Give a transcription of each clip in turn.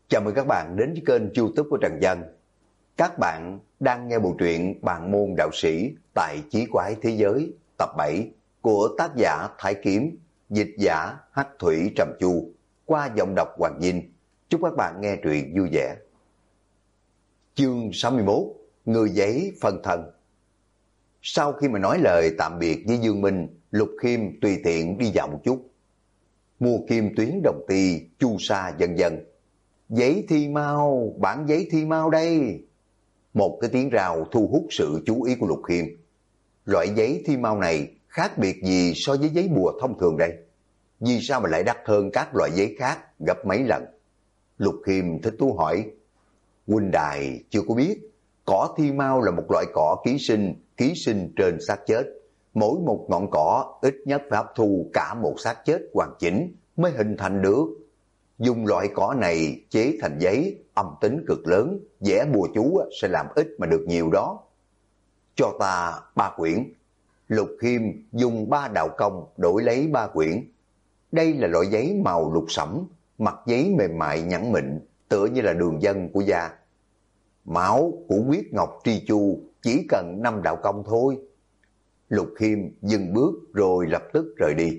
Chào mừng các bạn đến với kênh YouTube của Trần Dân. Các bạn đang nghe bộ truyện Bàn môn đạo sĩ tại Chí Quái Thế Giới tập 7 của tác giả Thái Kiếm, dịch giả Hắc Thủy Trầm Chu qua giọng đọc Hoàng Vinh. Chúc các bạn nghe truyện vui vẻ. Chương 61: Người giấy phân thân. Sau khi mà nói lời tạm biệt với Dương Minh, Lục Khiêm tùy tiện đi dạo một chút. Mua kim tuyến đồng ti, chu sa vân vân. Giấy thi mau, bản giấy thi mau đây. Một cái tiếng rào thu hút sự chú ý của Lục Khiêm. Loại giấy thi mau này khác biệt gì so với giấy bùa thông thường đây? Vì sao mà lại đắt hơn các loại giấy khác gấp mấy lần? Lục Khiêm thích thú hỏi. Huynh đài chưa có biết, cỏ thi mau là một loại cỏ ký sinh trên xác chết. Mỗi một ngọn cỏ ít nhất phải hấp thu cả một xác chết hoàn chỉnh mới hình thành được. Dùng loại cỏ này chế thành giấy, âm tính cực lớn, vẽ bùa chú sẽ làm ít mà được nhiều đó. Cho ta 3 quyển. Lục Khiêm dùng 3 đạo công đổi lấy 3 quyển. Đây là loại giấy màu lục sẫm, mặt giấy mềm mại nhẵn mịn, tựa như là đường vân của da. Máu của huyết ngọc tri chu chỉ cần 5 đạo công thôi. Lục Khiêm dừng bước rồi lập tức rời đi.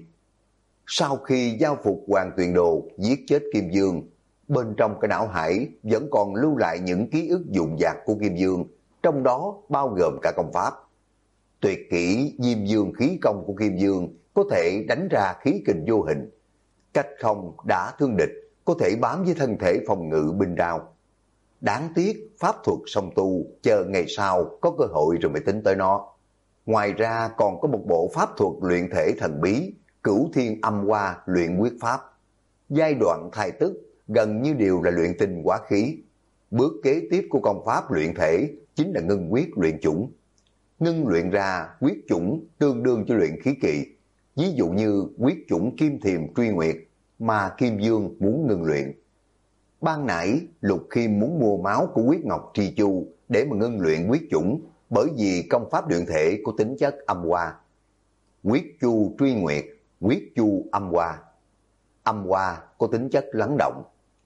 Sau khi giao phục Hoàng Tuyền Đồ giết chết Kim Dương, bên trong cái não hải vẫn còn lưu lại những ký ức dụng dạc của Kim Dương, trong đó bao gồm cả công pháp. Tuyệt kỹ Diêm Dương khí công của Kim Dương có thể đánh ra khí kình vô hình. Cách không đã thương địch, có thể bám với thân thể phòng ngự binh đao. Đáng tiếc pháp thuật song tu, chờ ngày sau có cơ hội rồi mới tính tới nó. Ngoài ra còn có một bộ pháp thuật luyện thể thần bí, Cửu Thiên Âm Hoa luyện quyết pháp. Giai đoạn thai tức gần như đều là luyện tinh hóa khí. Bước kế tiếp của công pháp luyện thể chính là ngưng quyết luyện chủng. Ngưng luyện ra quyết chủng tương đương cho luyện khí kỳ. Ví dụ như quyết chủng Kim Thiềm Truy Nguyệt mà Kim Dương muốn ngưng luyện. Ban nãy Lục Khiêm muốn mua máu của huyết ngọc tri chu để mà ngưng luyện quyết chủng, bởi vì công pháp luyện thể có tính chất âm hoa. Quyết chu Truy Nguyệt, quyết chu âm hoa. Âm hoa có tính chất lắng động.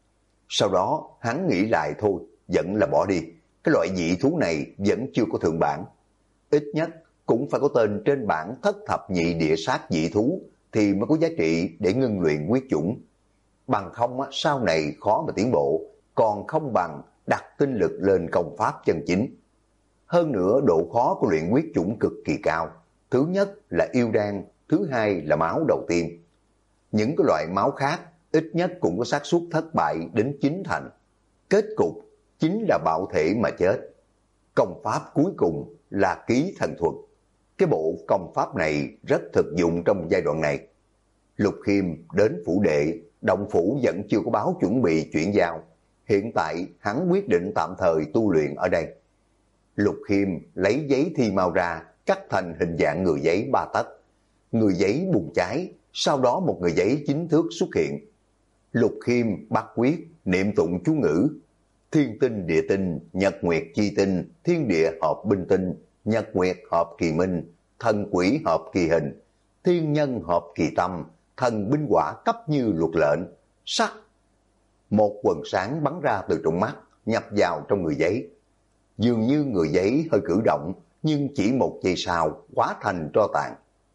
Sau đó hắn nghĩ lại thôi, vẫn là bỏ đi. Cái loại dị thú này vẫn chưa có thượng bản. Ít nhất cũng phải có tên trên bảng thất thập nhị địa sát dị thú thì mới có giá trị để ngưng luyện quyết chủng. Bằng không sau này khó mà tiến bộ, còn không bằng đặt tinh lực lên công pháp chân chính. Hơn nữa độ khó của luyện quyết chủng cực kỳ cao. Thứ nhất là yêu đan, thứ hai là máu đầu tiên. Những cái loại máu khác ít nhất cũng có xác suất thất bại đến 9 thành. Kết cục chính là bạo thể mà chết. Công pháp cuối cùng là ký thần thuật. Cái bộ công pháp này rất thực dụng trong giai đoạn này. Lục Khiêm đến phủ đệ, động phủ vẫn chưa có báo chuẩn bị chuyển giao. Hiện tại hắn quyết định tạm thời tu luyện ở đây. Lục Khiêm lấy giấy thi mau ra, cắt thành hình dạng người giấy 3 tấc. Người giấy bùng cháy, sau đó một người giấy 9 thước xuất hiện. Lục Khiêm bắt quyết, niệm tụng chú ngữ. Thiên tinh địa tinh, nhật nguyệt chi tinh, thiên địa hợp binh tinh, nhật nguyệt hợp kỳ minh, thần quỷ hợp kỳ hình, thiên nhân hợp kỳ tâm, thần binh quả cấp như luật lệnh. Sắc! Một quần sáng bắn ra từ trong mắt, nhập vào trong người giấy. Dường như người giấy hơi cử động, nhưng chỉ một giây sau hóa thành tro tàn.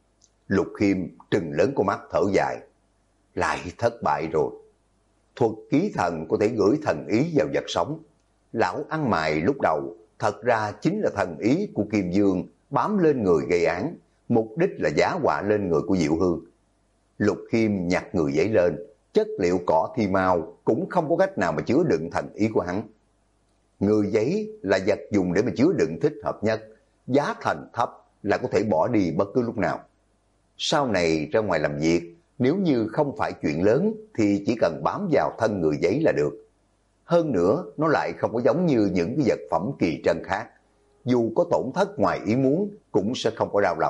Lục Khiêm trừng lớn con mắt thở dài. Lại thất bại rồi. Thuật ký thần có thể gửi thần ý vào vật sống. Lão ăn mày lúc đầu thật ra chính là thần ý của Kim Dương bám lên người gây án, mục đích là giá họa lên người của Diệu Hương. Lục Khiêm nhặt người giấy lên, chất liệu cỏ thi mau cũng không có cách nào mà chứa đựng thần ý của hắn. Người giấy là vật dùng để mà chứa đựng thích hợp nhất, giá thành thấp là có thể bỏ đi bất cứ lúc nào. Sau này ra ngoài làm việc, nếu như không phải chuyện lớn thì chỉ cần bám vào thân người giấy là được. Hơn nữa, nó lại không có giống như những cái vật phẩm kỳ trân khác. Dù có tổn thất ngoài ý muốn cũng sẽ không có đau lòng.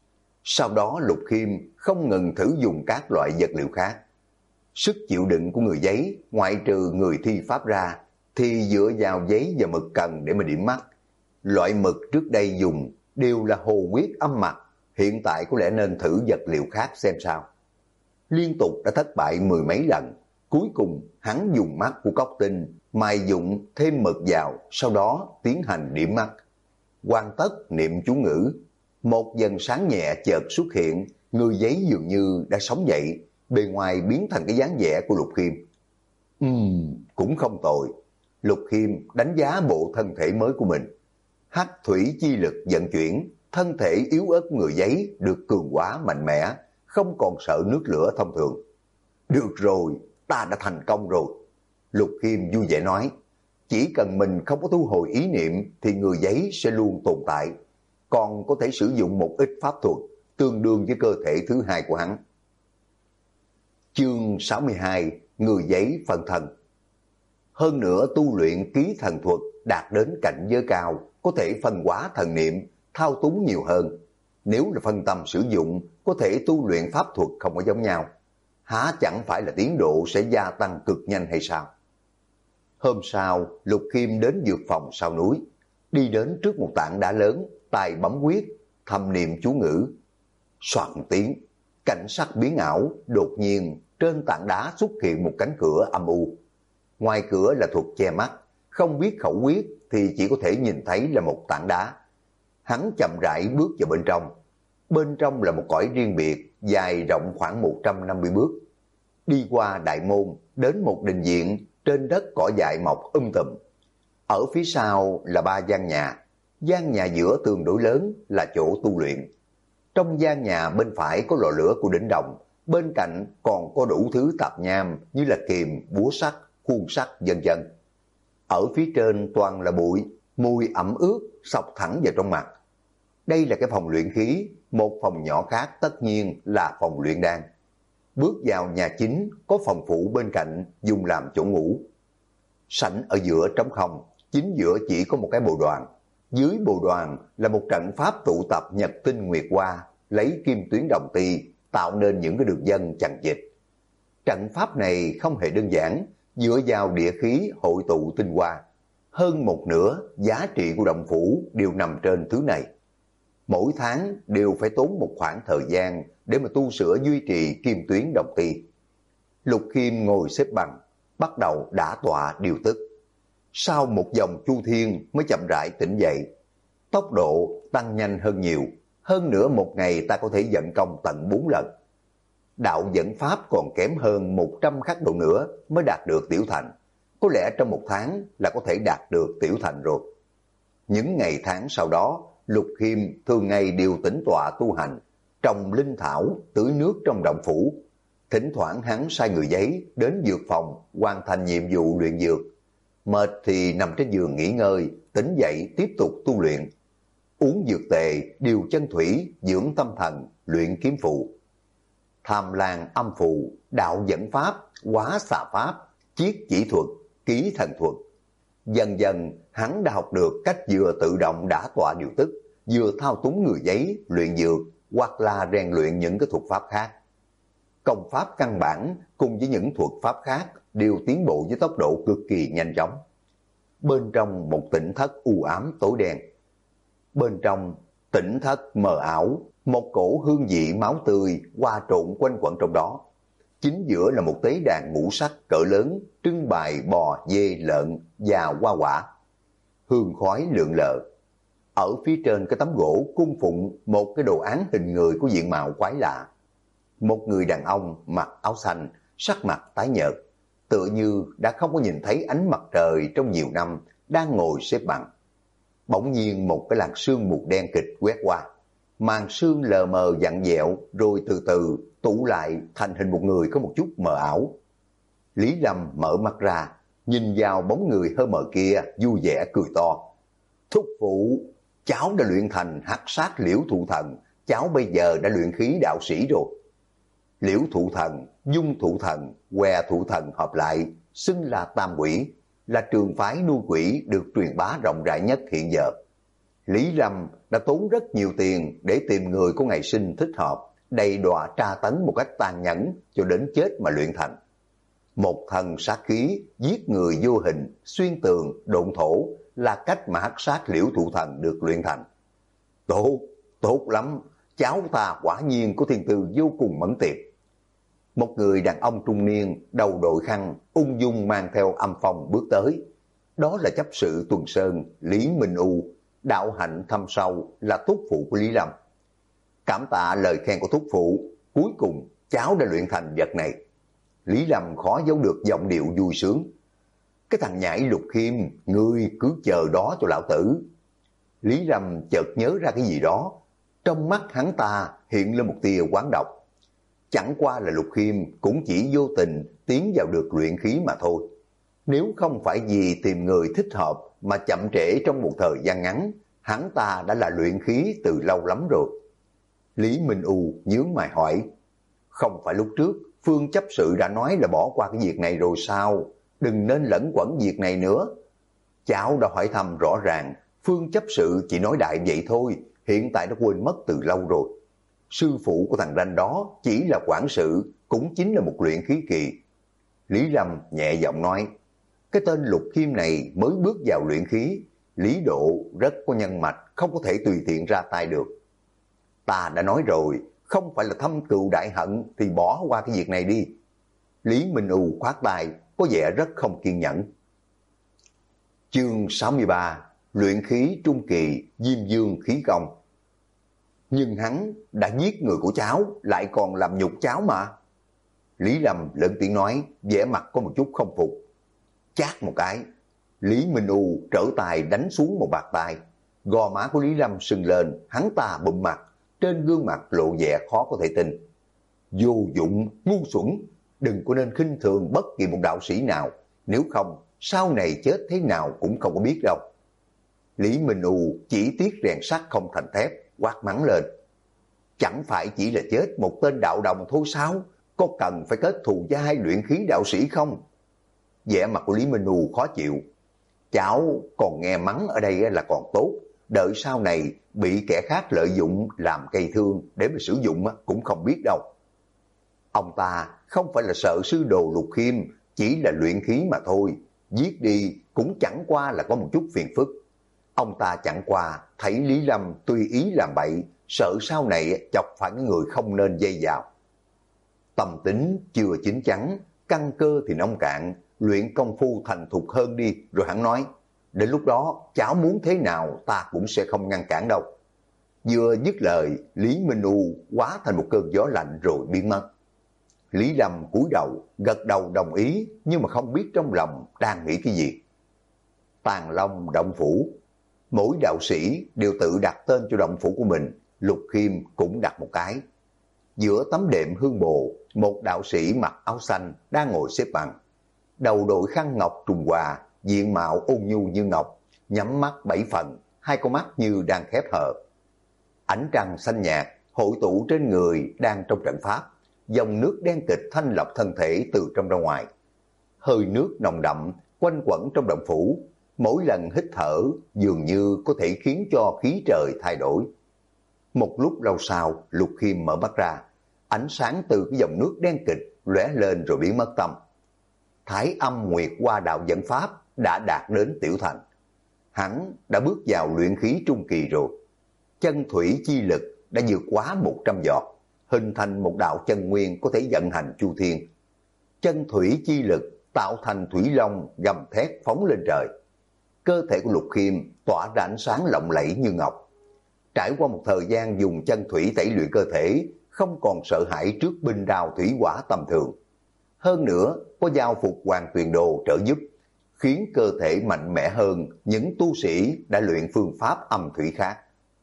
Sau đó Lục Khiêm không ngừng thử dùng các loại vật liệu khác. Sức chịu đựng của người giấy, ngoại trừ người thi pháp ra, thì dựa vào giấy và mực cần để mà điểm mắt. Loại mực trước đây dùng đều là hồ quyết âm mật, hiện tại có lẽ nên thử vật liệu khác xem sao. Liên tục đã thất bại 10 mấy lần, Cuối cùng hắn dùng mắt của cóc tinh mài dụng thêm mực vào, sau đó tiến hành điểm mắt. Hoàn tất niệm chú ngữ, một dần sáng nhẹ chợt xuất hiện, người giấy dường như đã sống dậy, bề ngoài biến thành cái dáng vẻ của Lục Khiêm. Cũng không tồi. Lục Khiêm đánh giá bộ thân thể mới của mình. Hắc thủy chi lực vận chuyển, thân thể yếu ớt người giấy được cường hóa mạnh mẽ, không còn sợ nước lửa thông thường. Được rồi, ta đã thành công rồi. Lục Khiêm vui vẻ nói, chỉ cần mình không có thu hồi ý niệm thì người giấy sẽ luôn tồn tại, còn có thể sử dụng một ít pháp thuật tương đương với cơ thể thứ hai của hắn. Chương 62, người giấy phân thân. Hơn nữa tu luyện ký thần thuật đạt đến cảnh giới cao, có thể phân hóa thần niệm, thao túng nhiều hơn. Nếu là phân tâm sử dụng, có thể tu luyện pháp thuật không có giống nhau. Há chẳng phải là tiến độ sẽ gia tăng cực nhanh hay sao? Hôm sau, Lục Khiêm đến dược phòng sau núi, đi đến trước một tảng đá lớn, tay bấm quyết, thầm niệm chú ngữ. Soạn tiếng, cảnh sắc biến ảo, đột nhiên trên tảng đá xuất hiện một cánh cửa âm u. Ngoài cửa là thuật che mắt, không biết khẩu quyết thì chỉ có thể nhìn thấy là một tảng đá. Hắn chậm rãi bước vào bên trong. Bên trong là một cõi riêng biệt, dài rộng khoảng 150 bước. Đi qua đại môn, đến một đình viện, trên đất cỏ dại mọc tùm. Ở phía sau là 3 gian nhà. Gian nhà giữa tương đối lớn là chỗ tu luyện. Trong gian nhà bên phải có lò lửa của đỉnh đồng, bên cạnh còn có đủ thứ tạp nham như là kìm, búa sắt, khuôn sắt vân vân. Ở phía trên toàn là bụi, mùi ẩm ướt xộc thẳng vào trong mặt. Đây là cái phòng luyện khí, một phòng nhỏ khác tất nhiên là phòng luyện đan. Bước vào nhà chính có phòng phụ bên cạnh dùng làm chỗ ngủ. Sảnh ở giữa trống không, chính giữa chỉ có một cái bồ đoàn. Dưới bồ đoàn là một trận pháp tụ tập nhật tinh nguyệt hoa, lấy kim tuyến đồng ti tạo nên những cái đường vân chằng chịt. Trận pháp này không hề đơn giản, dựa vào địa khí hội tụ tinh hoa. Hơn một nửa giá trị của động phủ đều nằm trên thứ này. Mỗi tháng đều phải tốn một khoảng thời gian để mà tu sửa duy trì kim tuyến đồng ti. Lục Khiêm ngồi xếp bằng, bắt đầu đả tọa điều tức. Sau một vòng chu thiên mới chậm rãi tỉnh dậy. Tốc độ tăng nhanh hơn nhiều, hơn nữa một ngày ta có thể vận công tận 4 lần. Đạo dẫn pháp còn kém hơn 100 khắc độ nữa mới đạt được tiểu thành. Có lẽ trong một tháng là có thể đạt được tiểu thành rồi. Những ngày tháng sau đó, Lục Khiêm thường ngày đều tĩnh tọa tu hành, trồng linh thảo, tưới nước trong động phủ. Thỉnh thoảng hắn sai người giấy đến dược phòng hoàn thành nhiệm vụ luyện dược. Mệt thì nằm trên giường nghỉ ngơi, tỉnh dậy tiếp tục tu luyện. Uống dược tề, điều chân thủy, dưỡng tâm thần, luyện kiếm phụ. Tham lan âm phụ, đạo dẫn pháp, hóa xà pháp, chiết chỉ thuật, ký thần thuật. Dần dần hắn đã học được cách vừa tự động đả tọa điều tức, vừa thao túng người giấy, luyện dược, hoặc là rèn luyện những cái thuật pháp khác. Công pháp căn bản cùng với những thuật pháp khác đều tiến bộ với tốc độ cực kỳ nhanh chóng. Bên trong một tỉnh thất u ám tối đen. Bên trong tỉnh thất mờ ảo, một cổ hương vị máu tươi hòa trộn quanh quẩn trong đó. Chính giữa là một tế đàn ngũ sắc cỡ lớn, trưng bày bò, dê, lợn và hoa quả. Hương khói lượn lờ. Ở phía trên cái tấm gỗ cung phụng một cái đồ án hình người của diện mạo quái lạ. Một người đàn ông mặc áo xanh, sắc mặt tái nhợt, tựa như đã không có nhìn thấy ánh mặt trời trong nhiều năm, đang ngồi xếp bằng. Bỗng nhiên một cái làn sương mù đen kịch quét qua. Màn sương lờ mờ vặn vẹo rồi từ từ tụ lại thành hình một người có một chút mờ ảo. Lý Lâm mở mắt ra, nhìn vào bóng người hơi mờ kia, vui vẻ cười to. Thúc phụ, cháu đã luyện thành hắc sát liễu thụ thần, cháu bây giờ đã luyện khí đạo sĩ rồi. Liễu thụ thần, dung thụ thần, què thụ thần hợp lại, xưng là tam quỷ, là trường phái nuôi quỷ được truyền bá rộng rãi nhất hiện giờ. Lý Lâm đã tốn rất nhiều tiền để tìm người có ngày sinh thích hợp, đầy đọa tra tấn một cách tàn nhẫn cho đến chết mà luyện thành. Một thần sát khí, giết người vô hình, xuyên tường, độn thổ là cách mà hắc sát liễu thụ thần được luyện thành. Tốt, tốt lắm, cháu ta quả nhiên có thiên tư vô cùng mẫn tiệp. Một người đàn ông trung niên, đầu đội khăn, ung dung mang theo âm phong bước tới. Đó là chấp sự Tuần Sơn, Lý Minh U, đạo hạnh thâm sâu, là thúc phụ của Lý Lâm. Cảm tạ lời khen của thúc phụ, cuối cùng cháu đã luyện thành vật này. Lý Lâm khó giấu được giọng điệu vui sướng. Cái thằng nhãi Lục Khiêm, ngươi cứ chờ đó cho lão tử. Lý Lâm chợt nhớ ra cái gì đó, trong mắt hắn ta hiện lên một tia oán độc. Chẳng qua là Lục Khiêm cũng chỉ vô tình tiến vào được luyện khí mà thôi. Nếu không phải vì tìm người thích hợp mà chậm trễ trong một thời gian ngắn, hắn ta đã là luyện khí từ lâu lắm rồi. Lý Minh U nhướng mày hỏi, không phải lúc trước Phương chấp sự đã nói là bỏ qua cái việc này rồi sao? Đừng nên lẫn quẩn việc này nữa. Cháu đã hỏi thăm rõ ràng, Phương chấp sự chỉ nói đại vậy thôi, hiện tại đã quên mất từ lâu rồi. Sư phụ của thằng ranh đó chỉ là quản sự, cũng chính là một luyện khí kỳ. Lý Lâm nhẹ giọng nói, cái tên Lục Khiêm này mới bước vào luyện khí, lý độ rất có nhân mạch, không có thể tùy tiện ra tay được. Ta đã nói rồi, không phải là thâm cừu đại hận thì bỏ qua cái việc này đi. Lý Minh U khoát tay, có vẻ rất không kiên nhẫn. Chương 63, luyện khí trung kỳ, Diêm Dương khí công. Nhưng hắn đã giết người của cháu, lại còn làm nhục cháu mà. Lý Lâm lớn tiếng nói, vẻ mặt có một chút không phục. Chát một cái, Lý Minh U trở tay đánh xuống một bạt tay. Gò má của Lý Lâm sưng lên, hắn ta bụm mặt, trên gương mặt lộ vẻ khó có thể tin. Vô dụng, ngu xuẩn, đừng có nên khinh thường bất kỳ một đạo sĩ nào, nếu không sau này chết thế nào cũng không có biết đâu. Lý Minh U chỉ tiếc rèn sắt không thành thép, quát mắng lên. Chẳng phải chỉ là chết một tên đạo đồng thôi sao? Có cần phải kết thù với hai luyện khí đạo sĩ không? Vẻ mặt của Lý Minh U khó chịu. Cháu còn nghe mắng ở đây là còn tốt, đợi sau này bị kẻ khác lợi dụng làm cây thương để mà sử dụng cũng không biết đâu. Ông ta không phải là sợ sư đồ Lục Khiêm, chỉ là luyện khí mà thôi, giết đi cũng chẳng qua là có một chút phiền phức. Ông ta chẳng qua thấy Lý Lâm tùy ý làm bậy, sợ sau này chọc phải người không nên dây vào. Tâm tính chưa chín chắn, căn cơ thì nông cạn, luyện công phu thành thục hơn đi, rồi hắn nói, đến lúc đó cháu muốn thế nào ta cũng sẽ không ngăn cản đâu. Vừa dứt lời, Lý Minh U hóa thành một cơn gió lạnh rồi biến mất. Lý Lâm cúi đầu, gật đầu đồng ý, nhưng mà không biết trong lòng đang nghĩ cái gì. Tàng Long động phủ, mỗi đạo sĩ đều tự đặt tên cho động phủ của mình, Lục Khiêm cũng đặt một cái. Giữa tấm đệm hương bồ, một đạo sĩ mặc áo xanh đang ngồi xếp bằng. Đầu đội khăn ngọc trùng hòa, diện mạo ôn nhu như ngọc, nhắm mắt bảy phần, hai con mắt như đang khép hờ. Ánh trăng xanh nhạt hội tụ trên người đang trong trận pháp, dòng nước đen kịch thanh lọc thân thể từ trong ra ngoài. Hơi nước nồng đậm quanh quẩn trong động phủ, mỗi lần hít thở dường như có thể khiến cho khí trời thay đổi. Một lúc lâu sau, Lục Khiêm mở mắt ra, ánh sáng từ cái dòng nước đen kịch lóe lên rồi biến mất tâm. Thái Âm Nguyệt Hoa đạo dẫn pháp đã đạt đến tiểu thành. Hắn đã bước vào luyện khí trung kỳ rồi. Chân thủy chi lực đã vượt quá 100 giọt, hình thành một đạo chân nguyên có thể vận hành chu thiên. Chân thủy chi lực tạo thành thủy long gầm thét phóng lên trời. Cơ thể của Lục Khiêm tỏa ra ánh sáng lộng lẫy như ngọc. Trải qua một thời gian dùng chân thủy tẩy luyện cơ thể, không còn sợ hãi trước binh đao thủy hỏa tầm thường. Hơn nữa, có giao phục Hoàng Tuyền Đồ trợ giúp, khiến cơ thể mạnh mẽ hơn những tu sĩ đã luyện phương pháp âm thủy khác.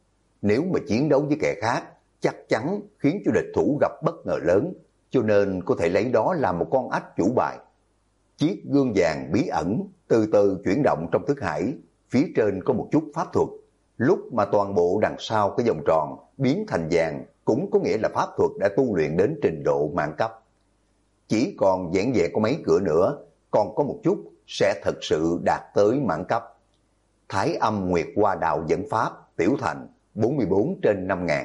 Nếu mà chiến đấu với kẻ khác, chắc chắn khiến cho địch thủ gặp bất ngờ lớn, cho nên có thể lấy đó làm một con ách chủ bài. Chiếc gương vàng bí ẩn từ từ chuyển động trong thức hải, phía trên có một chút pháp thuật. Lúc mà toàn bộ đằng sau cái vòng tròn biến thành vàng cũng có nghĩa là pháp thuật đã tu luyện đến trình độ mãn cấp. Chỉ còn vẻn vẹn có mấy cửa nữa, còn có một chút sẽ thật sự đạt tới mãn cấp. Thái Âm Nguyệt Hoa đạo dẫn pháp tiểu thành 44 trên 5.000.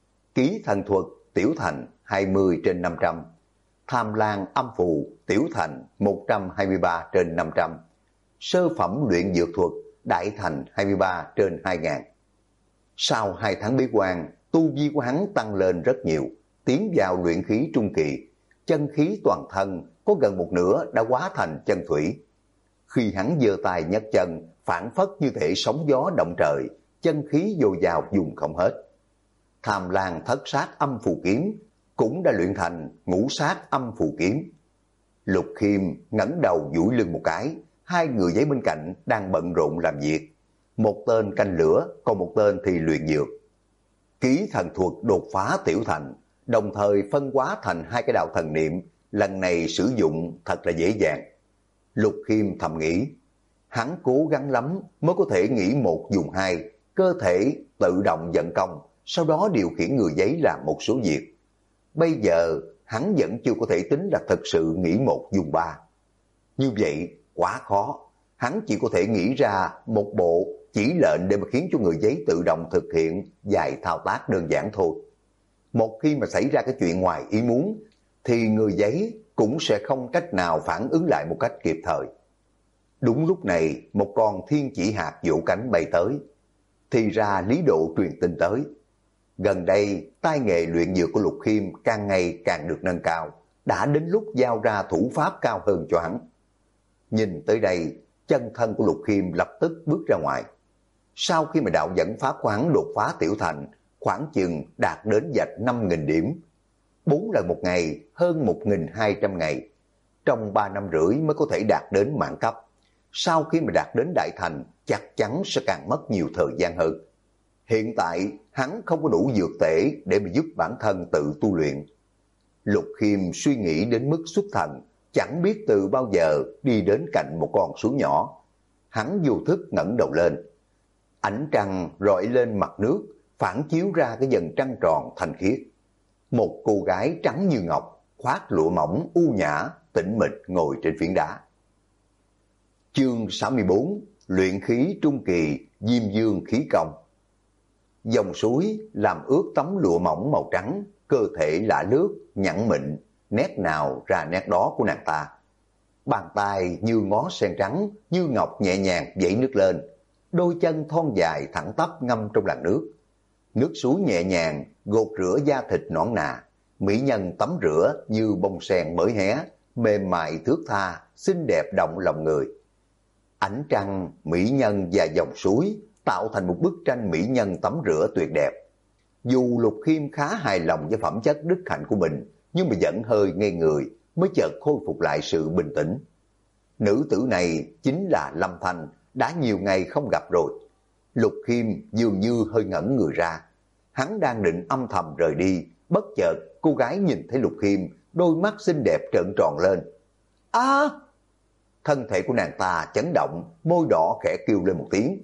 Ký thần thuật tiểu thành 20 trên 500. Tham Lan âm phù tiểu thành 123 trên 500. Sơ phẩm luyện dược thuật đại thành 23 trên 2.000. Sau 2 tháng bế quan, tu vi của hắn tăng lên rất nhiều, tiến vào luyện khí trung kỳ. chân khí toàn thân có gần một nửa đã hóa thành chân thủy. Khi hắn giơ tay nhấc chân, phản phất như thể sóng gió động trời, chân khí dồi dào dùng không hết. Tham Lang thất sát âm phù kiếm cũng đã luyện thành ngũ sát âm phù kiếm. Lục Khiêm ngẩng đầu duỗi lưng một cái, hai người giấy bên cạnh đang bận rộn làm việc. Một tên canh lửa, còn một tên thì luyện dược. Ký thần thuật đột phá tiểu thành, đồng thời phân hóa thành hai cái đạo thần niệm, lần này sử dụng thật là dễ dàng. Lục Khiêm thầm nghĩ, hắn cố gắng lắm mới có thể nghĩ một dùng hai, cơ thể tự động vận công, sau đó điều khiển người giấy làm một số việc. Bây giờ hắn vẫn chưa có thể tính là thật sự nghĩ một dùng ba. Như vậy quá khó, hắn chỉ có thể nghĩ ra một bộ chỉ lệnh để mà khiến cho người giấy tự động thực hiện vài thao tác đơn giản thôi. Một khi mà xảy ra cái chuyện ngoài ý muốn, thì người giấy cũng sẽ không cách nào phản ứng lại một cách kịp thời. Đúng lúc này, một con thiên chỉ hạt vỗ cánh bay tới. Thì ra Lý Độ truyền tin tới. Gần đây, tay nghề luyện dược của Lục Khiêm càng ngày càng được nâng cao, đã đến lúc giao ra thủ pháp cao hơn cho hắn. Nhìn tới đây, chân thân của Lục Khiêm lập tức bước ra ngoài. Sau khi mà đạo dẫn pháp của hắn đột phá tiểu thành, khoảng chừng đạt đến vạch 5.000 điểm. 4 lần một ngày, hơn 1.200 ngày. Trong 3 năm rưỡi mới có thể đạt đến mãn cấp. Sau khi mà đạt đến đại thành, chắc chắn sẽ càng mất nhiều thời gian hơn. Hiện tại, hắn không có đủ dược tể để mà giúp bản thân tự tu luyện. Lục Khiêm suy nghĩ đến mức xuất thần, chẳng biết từ bao giờ đi đến cạnh một con suối nhỏ. Hắn vô thức ngẩng đầu lên. Ánh trăng rọi lên mặt nước, phản chiếu ra cái dần trăng tròn thanh khiết. Một cô gái trắng như ngọc, khoác lụa mỏng u nhã, tĩnh mịch ngồi trên phiến đá. Chương 64, luyện khí trung kỳ, Diêm Dương khí công. Dòng suối làm ướt tấm lụa mỏng màu trắng, cơ thể lạ lướt, nhẵn mịn, nét nào ra nét đó của nàng ta. Bàn tay như ngó sen trắng, như ngọc nhẹ nhàng vẩy nước lên, đôi chân thon dài thẳng tắp ngâm trong làn nước. Nước suối nhẹ nhàng gột rửa da thịt nõn nà, mỹ nhân tắm rửa như bông sen mới hé, mềm mại thướt tha, xinh đẹp động lòng người. Ánh trăng, mỹ nhân và dòng suối tạo thành một bức tranh mỹ nhân tắm rửa tuyệt đẹp. Dù Lục Khiêm khá hài lòng với phẩm chất đức hạnh của mình, nhưng mà vẫn hơi ngây người, mới chợt khôi phục lại sự bình tĩnh. Nữ tử này chính là Lâm Thanh, đã nhiều ngày không gặp rồi. Lục Khiêm dường như hơi ngẩn người ra. Hắn đang định âm thầm rời đi, bất chợt cô gái nhìn thấy Lục Khiêm, đôi mắt xinh đẹp trợn tròn lên. A! Thân thể của nàng ta chấn động, môi đỏ khẽ kêu lên một tiếng.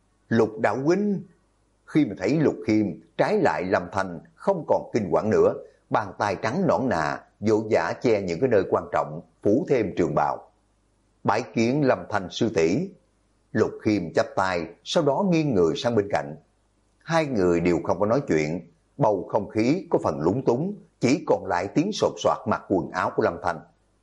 Lục đạo huynh! Khi mà thấy Lục Khiêm, trái lại Lâm Thanh không còn kinh quản nữa, bàn tay trắng nõn nà, vỗ vã che những cái nơi quan trọng, phủ thêm trường bào. Bái kiến Lâm Thanh sư tỷ. Lục Khiêm chắp tay, sau đó nghiêng người sang bên cạnh. Hai người đều không có nói chuyện, bầu không khí có phần lúng túng, chỉ còn lại tiếng sột soạt mặc quần áo của Lâm Thanh.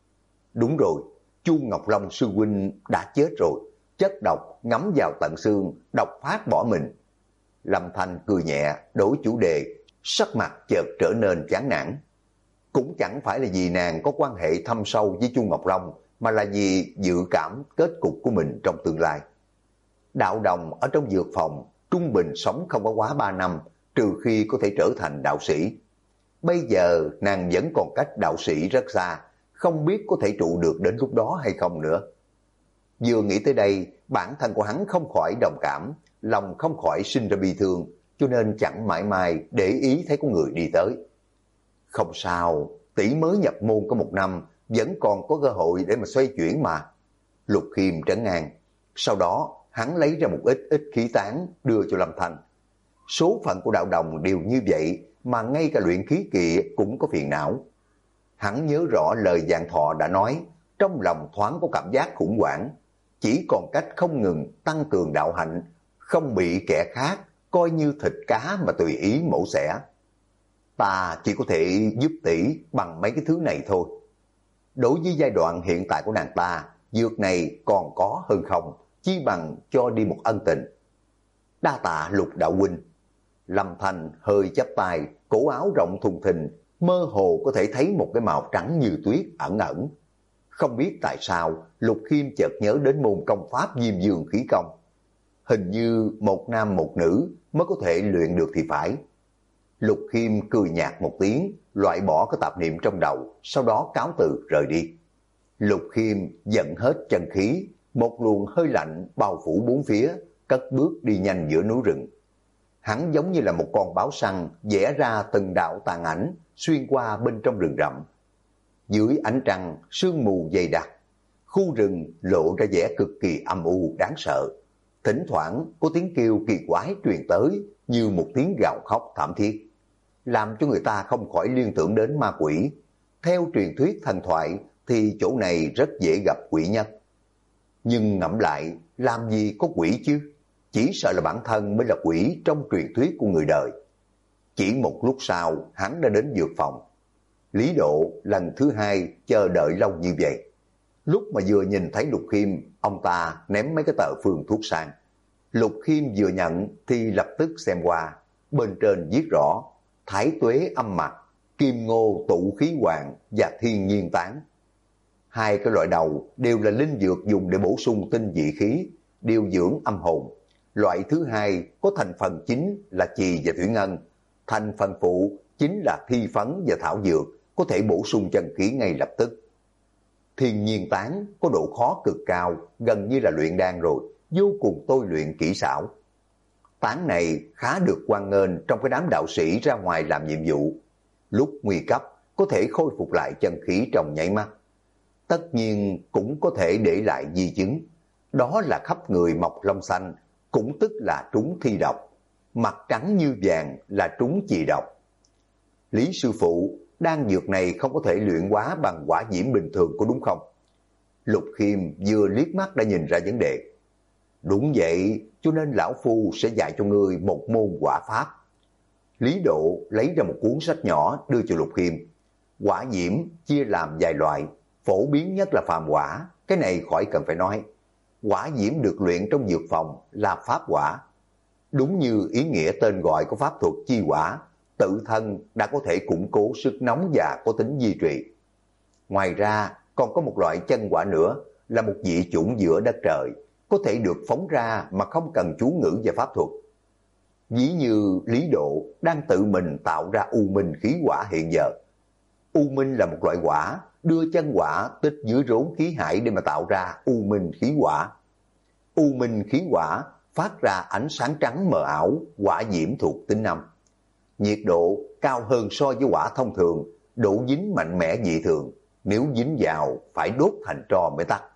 Đúng rồi, Chu Ngọc Long sư huynh đã chết rồi, chất độc ngấm vào tận xương, độc phát bỏ mình. Lâm Thanh cười nhẹ, đổi chủ đề, sắc mặt chợt trở nên chán nản. Cũng chẳng phải là vì nàng có quan hệ thâm sâu với Chu Ngọc Long, mà là vì dự cảm kết cục của mình trong tương lai. Đạo đồng ở trong dược phòng, trung bình sống không có quá 3 năm, trừ khi có thể trở thành đạo sĩ. Bây giờ nàng vẫn còn cách đạo sĩ rất xa, không biết có thể trụ được đến lúc đó hay không nữa. Vừa nghĩ tới đây, bản thân của hắn không khỏi đồng cảm, lòng không khỏi sinh ra bi thương, cho nên chẳng mãi mai để ý thấy có người đi tới. Không sao, tỷ mới nhập môn có 1 năm, vẫn còn có cơ hội để mà xoay chuyển mà. Lục Khiêm trấn an. Sau đó, hắn lấy ra một ít khí tán đưa cho Lâm Thanh. Số phận của đạo đồng đều như vậy, mà ngay cả luyện khí kỳ cũng có phiền não. Hắn nhớ rõ lời Vạn Thọ đã nói, trong lòng thoáng có cảm giác khủng hoảng, chỉ còn cách không ngừng tăng cường đạo hạnh, không bị kẻ khác coi như thịt cá mà tùy ý mổ xẻ. Ta chỉ có thể giúp tỷ bằng mấy cái thứ này thôi. Đối với giai đoạn hiện tại của nàng ta, dược này còn có hơn không, chi bằng cho đi một ân tình. Đa tạ Lục đạo huynh. Lâm Thanh hơi chắp tay, cổ áo rộng thùng thình, mơ hồ có thể thấy một cái màu trắng như tuyết ẩn ẩn. Không biết tại sao Lục Khiêm chợt nhớ đến môn công pháp Diêm Dương khí công. Hình như một nam một nữ mới có thể luyện được thì phải. Lục Khiêm cười nhạt một tiếng, loại bỏ cái tạp niệm trong đầu, sau đó cáo từ rời đi. Lục Khiêm dẫn hết chân khí, một luồng hơi lạnh bao phủ bốn phía, cất bước đi nhanh giữa núi rừng. Hắn giống như là một con báo săn vẽ ra từng đạo tàn ảnh xuyên qua bên trong rừng rậm. Dưới ánh trăng, sương mù dày đặc, khu rừng lộ ra vẻ cực kỳ âm u đáng sợ. Thỉnh thoảng có tiếng kêu kỳ quái truyền tới như một tiếng gào khóc thảm thiết, làm cho người ta không khỏi liên tưởng đến ma quỷ. Theo truyền thuyết thần thoại thì chỗ này rất dễ gặp quỷ nhất. Nhưng ngẫm lại, làm gì có quỷ chứ? Chỉ sợ là bản thân mới là quỷ trong truyền thuyết của người đời. Chỉ một lúc sau, hắn đã đến dược phòng. Lý Độ lần thứ hai chờ đợi lâu như vậy. Lúc mà vừa nhìn thấy Lục Khiêm, ông ta ném mấy cái tờ phương thuốc sang. Lục Khiêm vừa nhận thì lập tức xem qua. Bên trên viết rõ: Thái tuế âm mạch, kim ngô tụ khí hoàng và thiên nhiên tán. Hai cái loại đầu đều là linh dược dùng để bổ sung tinh dị khí, điều dưỡng âm hồn. Loại thứ hai có thành phần chính là chì và thủy ngân, thành phần phụ chính là thi phấn và thảo dược, có thể bổ sung chân khí ngay lập tức. Thiên nhiên tán có độ khó cực cao, gần như là luyện đan rồi, vô cùng tôi luyện kỹ xảo. Tán này khá được hoan nghênh trong cái đám đạo sĩ ra ngoài làm nhiệm vụ. Lúc nguy cấp có thể khôi phục lại chân khí trong nháy mắt. Tất nhiên cũng có thể để lại di chứng, đó là khắp người mọc lông xanh, cũng tức là trúng thi độc. Mặt trắng như vàng là trúng chì độc. Lý sư phụ, đan dược này không có thể luyện hóa bằng hỏa diễm bình thường có đúng không? Lục Khiêm vừa liếc mắt đã nhìn ra vấn đề. Đúng vậy, cho nên lão phu sẽ dạy cho ngươi một môn hỏa pháp. Lý Độ lấy ra một cuốn sách nhỏ đưa cho Lục Khiêm. Hỏa diễm chia làm vài loại, phổ biến nhất là phàm hỏa, cái này khỏi cần phải nói. Hỏa diễm được luyện trong dược phòng là pháp hỏa. Đúng như ý nghĩa tên gọi của pháp thuật chi hỏa, tự thân đã có thể củng cố sức nóng và có tính di trị. Ngoài ra còn có một loại chân hỏa nữa, là một vị chủng giữa đất trời, có thể được phóng ra mà không cần chú ngữ và pháp thuật. Ví như Lý Độ đang tự mình tạo ra u minh khí hỏa hiện giờ. U minh là một loại hỏa, đưa chân hỏa tích dưới rốn khí hải để mà tạo ra u minh khí hỏa. U minh khí hỏa phát ra ánh sáng trắng mờ ảo, hỏa diễm thuộc tính âm. Nhiệt độ cao hơn so với hỏa thông thường, độ dính mạnh mẽ dị thường, nếu dính vào phải đốt thành tro mới tắt.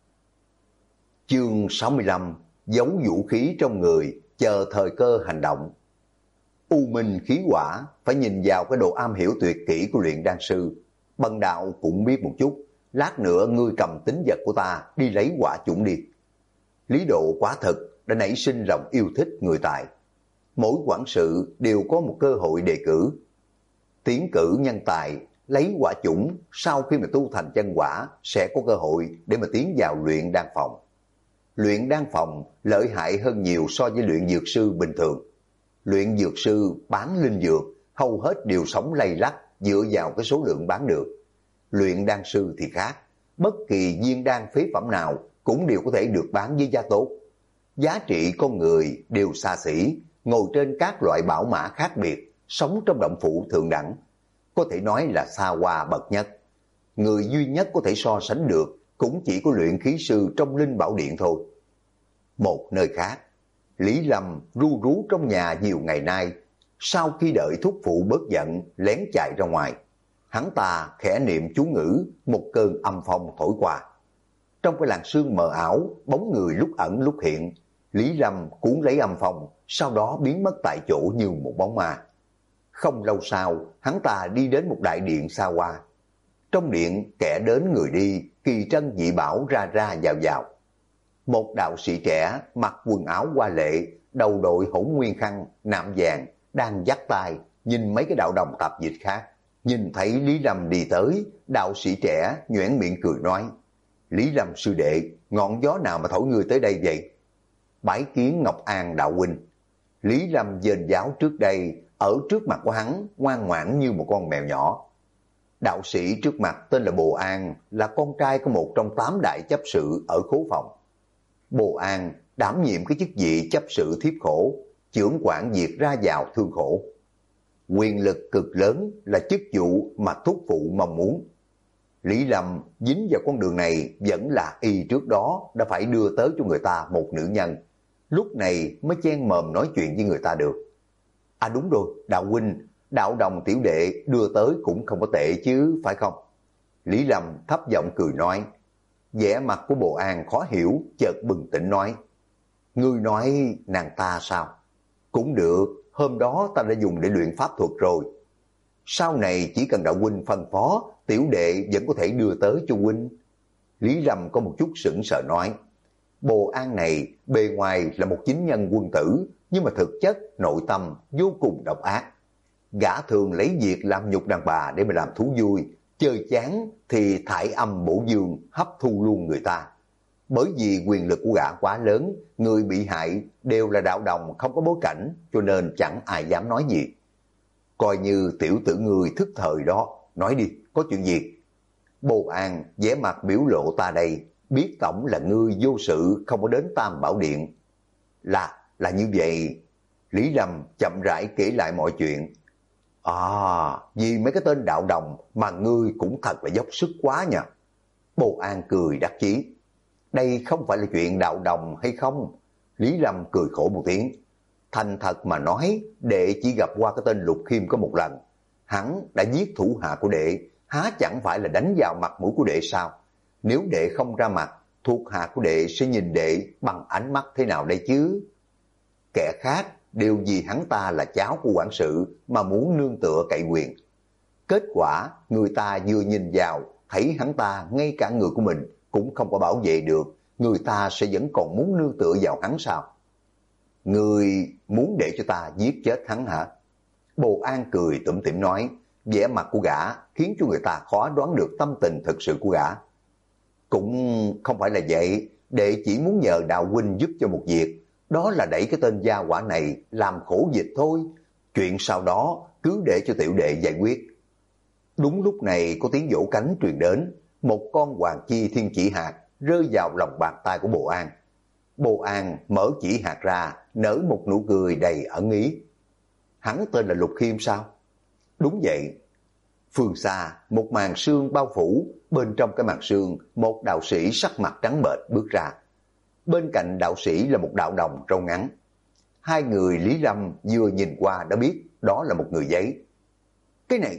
Chương 65: Giấu vũ khí trong người, chờ thời cơ hành động. U minh khí hỏa phải nhìn vào cái độ am hiểu tuyệt kỹ của luyện đan sư. Bần đạo cũng biết một chút, lát nữa ngươi cầm tính vật của ta đi lấy hỏa chủng đi. Lý Độ quả thực đã nảy sinh lòng yêu thích người tài. Mỗi quản sự đều có một cơ hội đề cử. Tiến cử nhân tài, lấy hỏa chủng, sau khi mà tu thành chân hỏa sẽ có cơ hội để mà tiến vào luyện đan phòng. Luyện đan phòng lợi hại hơn nhiều so với luyện dược sư bình thường. Luyện dược sư bán linh dược, hầu hết đều sống lay lắt dựa vào cái số lượng bán được. Luyện đan sư thì khác, bất kỳ viên đan phế phẩm nào cũng đều có thể được bán với giá tốt. Giá trị con người đều xa xỉ, ngồi trên các loại bảo mã khác biệt, sống trong động phủ thượng đẳng. Có thể nói là xa hoa bậc nhất. Người duy nhất có thể so sánh được cũng chỉ có luyện khí sư trong Linh Bảo Điện thôi. Một nơi khác, Lý Lâm ru rú trong nhà nhiều ngày nay, sau khi đợi thúc phụ bớt giận, lén chạy ra ngoài. Hắn ta khẽ niệm chú ngữ, một cơn âm phong thổi qua. Trong cái làn sương mờ ảo, bóng người lúc ẩn lúc hiện. Lý Lâm cuốn lấy âm phong, sau đó biến mất tại chỗ như một bóng ma. Không lâu sau, hắn ta đi đến một đại điện xa hoa. Trong điện, kẻ đến người đi, kỳ trân dị bảo ra ra vào vào. Một đạo sĩ trẻ mặc quần áo hoa lệ, đầu đội hỗn nguyên khăn, nạm vàng, đang dắt tay, nhìn mấy cái đạo đồng tạp dịch khác. Nhìn thấy Lý Lâm đi tới, đạo sĩ trẻ nhoẻn miệng cười nói: Lý Lâm sư đệ, ngọn gió nào mà thổi người tới đây vậy? Bái kiến Ngọc An đạo huynh. Lý Lâm dền giáo trước đây ở trước mặt của hắn ngoan ngoãn như một con mèo nhỏ. Đạo sĩ trước mặt tên là Bồ An, là con trai của một trong 8 đại chấp sự ở khố phòng. Bồ An đảm nhiệm cái chức vị chấp sự thiếp khổ, chưởng quản việc ra vào thương khổ. Quyền lực cực lớn là chức vụ mà thúc phụ mong muốn. Lý Lâm dính vào con đường này vẫn là y trước đó đã phải đưa tới cho người ta một nữ nhân, lúc này mới chen mồm nói chuyện với người ta được. À đúng rồi, đạo huynh, đạo đồng tiểu đệ đưa tới cũng không có tệ chứ, phải không? Lý Lâm thấp giọng cười nói. Vẻ mặt của Bồ An khó hiểu, chợt bừng tỉnh nói. Ngươi nói nàng ta sao? Cũng được, hôm đó ta đã dùng để luyện pháp thuật rồi. Sau này chỉ cần đạo huynh phân phó, tiểu đệ vẫn có thể đưa tới cho huynh. Lý Lâm có một chút sững sờ nói. Bồ An này bề ngoài là một chính nhân quân tử, nhưng mà thực chất nội tâm vô cùng độc ác. Gã thường lấy việc làm nhục đàn bà để mà làm thú vui, chơi chán thì thải âm bổ dương hấp thu luôn người ta. Bởi vì quyền lực của gã quá lớn, người bị hại đều là đạo đồng không có bối cảnh, cho nên chẳng ai dám nói gì. Coi như tiểu tử người thức thời đó, nói đi, có chuyện gì? Bồ An vẻ mặt biểu lộ ta đây, biết tổng là ngươi vô sự không có đến Tam Bảo Điện. Là như vậy. Lý Lâm chậm rãi kể lại mọi chuyện. À, vì mấy cái tên đạo đồng mà ngươi cũng thật là dốc sức quá nha. Bồ An cười đắc chí. Đây không phải là chuyện đạo đồng hay không? Lý Lâm cười khổ một tiếng. Thành thật mà nói, đệ chỉ gặp qua cái tên Lục Khiêm có một lần. Hắn đã giết thủ hạ của đệ, há chẳng phải là đánh vào mặt mũi của đệ sao? Nếu đệ không ra mặt, thuộc hạ của đệ sẽ nhìn đệ bằng ánh mắt thế nào đây chứ? Kẻ khác đều vì hắn ta là cháu của quản sự mà muốn nương tựa cậy quyền. Kết quả người ta vừa nhìn vào, thấy hắn ta ngay cả người của mình cũng không có bảo vệ được, người ta sẽ vẫn còn muốn nương tựa vào hắn sao? Người muốn để cho ta giết chết hắn hả? Bồ An cười tủm tỉm nói, vẻ mặt của gã khiến cho người ta khó đoán được tâm tình thực sự của gã. Cũng không phải là vậy, đệ chỉ muốn nhờ đạo huynh giúp cho một việc, đó là đẩy cái tên gia hỏa này làm khổ dịch thôi. Chuyện sau đó cứ để cho tiểu đệ giải quyết. Đúng lúc này có tiếng vỗ cánh truyền đến, một con hoàng chi thiên chỉ hạt rơi vào lòng bàn tay của Bồ An. Bồ An mở chỉ hạt ra, nở một nụ cười đầy ẩn ý. Hắn tên là Lục Khiêm sao? Đúng vậy. Phương xa, một màn sương bao phủ, bên trong cái màn sương, một đạo sĩ sắc mặt trắng bệch bước ra. Bên cạnh đạo sĩ là một đạo đồng râu ngắn. Hai người Lý Lâm vừa nhìn qua đã biết đó là một người giấy. Cái này,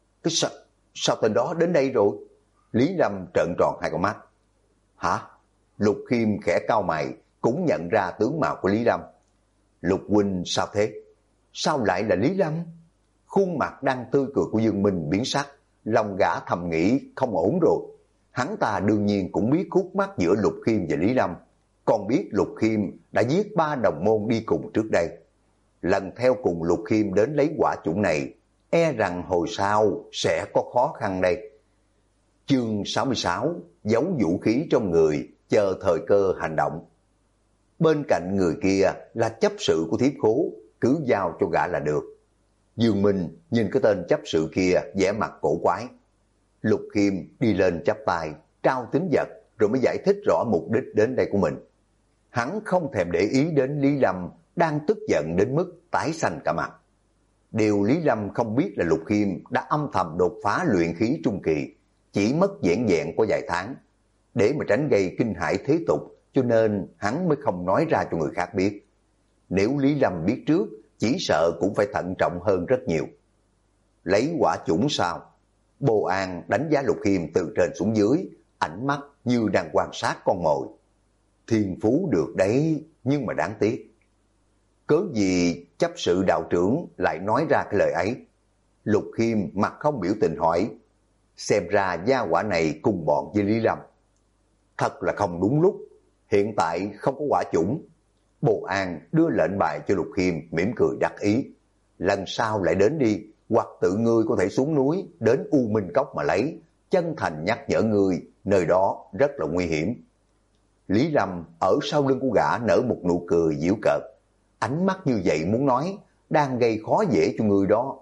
sao tên đó đến đây rồi? Lý Lâm trợn tròn hai con mắt. Hả? Lục Khiêm khẽ cau mày, cũng nhận ra tướng mạo của Lý Lâm. Lục huynh sao thế? Sao lại là Lý Lâm? Khuôn mặt đang tươi cười của Dương Minh biến sắc, lòng gã thầm nghĩ không ổn rồi. Hắn ta đương nhiên cũng biết khúc mắc giữa Lục Khiêm và Lý Lâm, còn biết Lục Khiêm đã giết 3 đồng môn đi cùng trước đây. Lần theo cùng Lục Khiêm đến lấy quả chủng này, e rằng hồi sau sẽ có khó khăn đây. Chương 66, giấu vũ khí trong người, chờ thời cơ hành động. Bên cạnh người kia là chấp sự của thiếp khố, cứ giao cho gã là được. Dương Minh nhìn cái tên chấp sự kia vẻ mặt cổ quái. Lục Khiêm đi lên chắp tay, trao tín vật rồi mới giải thích rõ mục đích đến đây của mình. Hắn không thèm để ý đến Lý Lâm đang tức giận đến mức tái xanh cả mặt. Điều Lý Lâm không biết là Lục Khiêm đã âm thầm đột phá luyện khí trung kỳ, chỉ mất vẻn vẹn có vài tháng. Để mà tránh gây kinh hãi thế tục, cho nên hắn mới không nói ra cho người khác biết. Nếu Lý Lâm biết trước, chỉ sợ cũng phải thận trọng hơn rất nhiều. Lấy quả chủng sao? Bồ An đánh giá Lục Khiêm từ trên xuống dưới, ánh mắt như đang quan sát con mồi. Thiên phú được đấy, nhưng mà đáng tiếc. Cớ gì chấp sự đạo trưởng lại nói ra cái lời ấy? Lục Khiêm mặt không biểu tình hỏi. Xem ra gia quả này cùng bọn với Lý Lâm. Thật là không đúng lúc, hiện tại không có quả chủng. Bồ An đưa lệnh bài cho Lục Khiêm, mỉm cười đắc ý. Lần sau lại đến đi, hoặc tự ngươi có thể xuống núi, đến U Minh Cốc mà lấy. Chân thành nhắc nhở ngươi, nơi đó rất là nguy hiểm. Lý Lâm ở sau lưng của gã nở một nụ cười giễu cợt. Ánh mắt như vậy muốn nói, đang gây khó dễ cho người đó.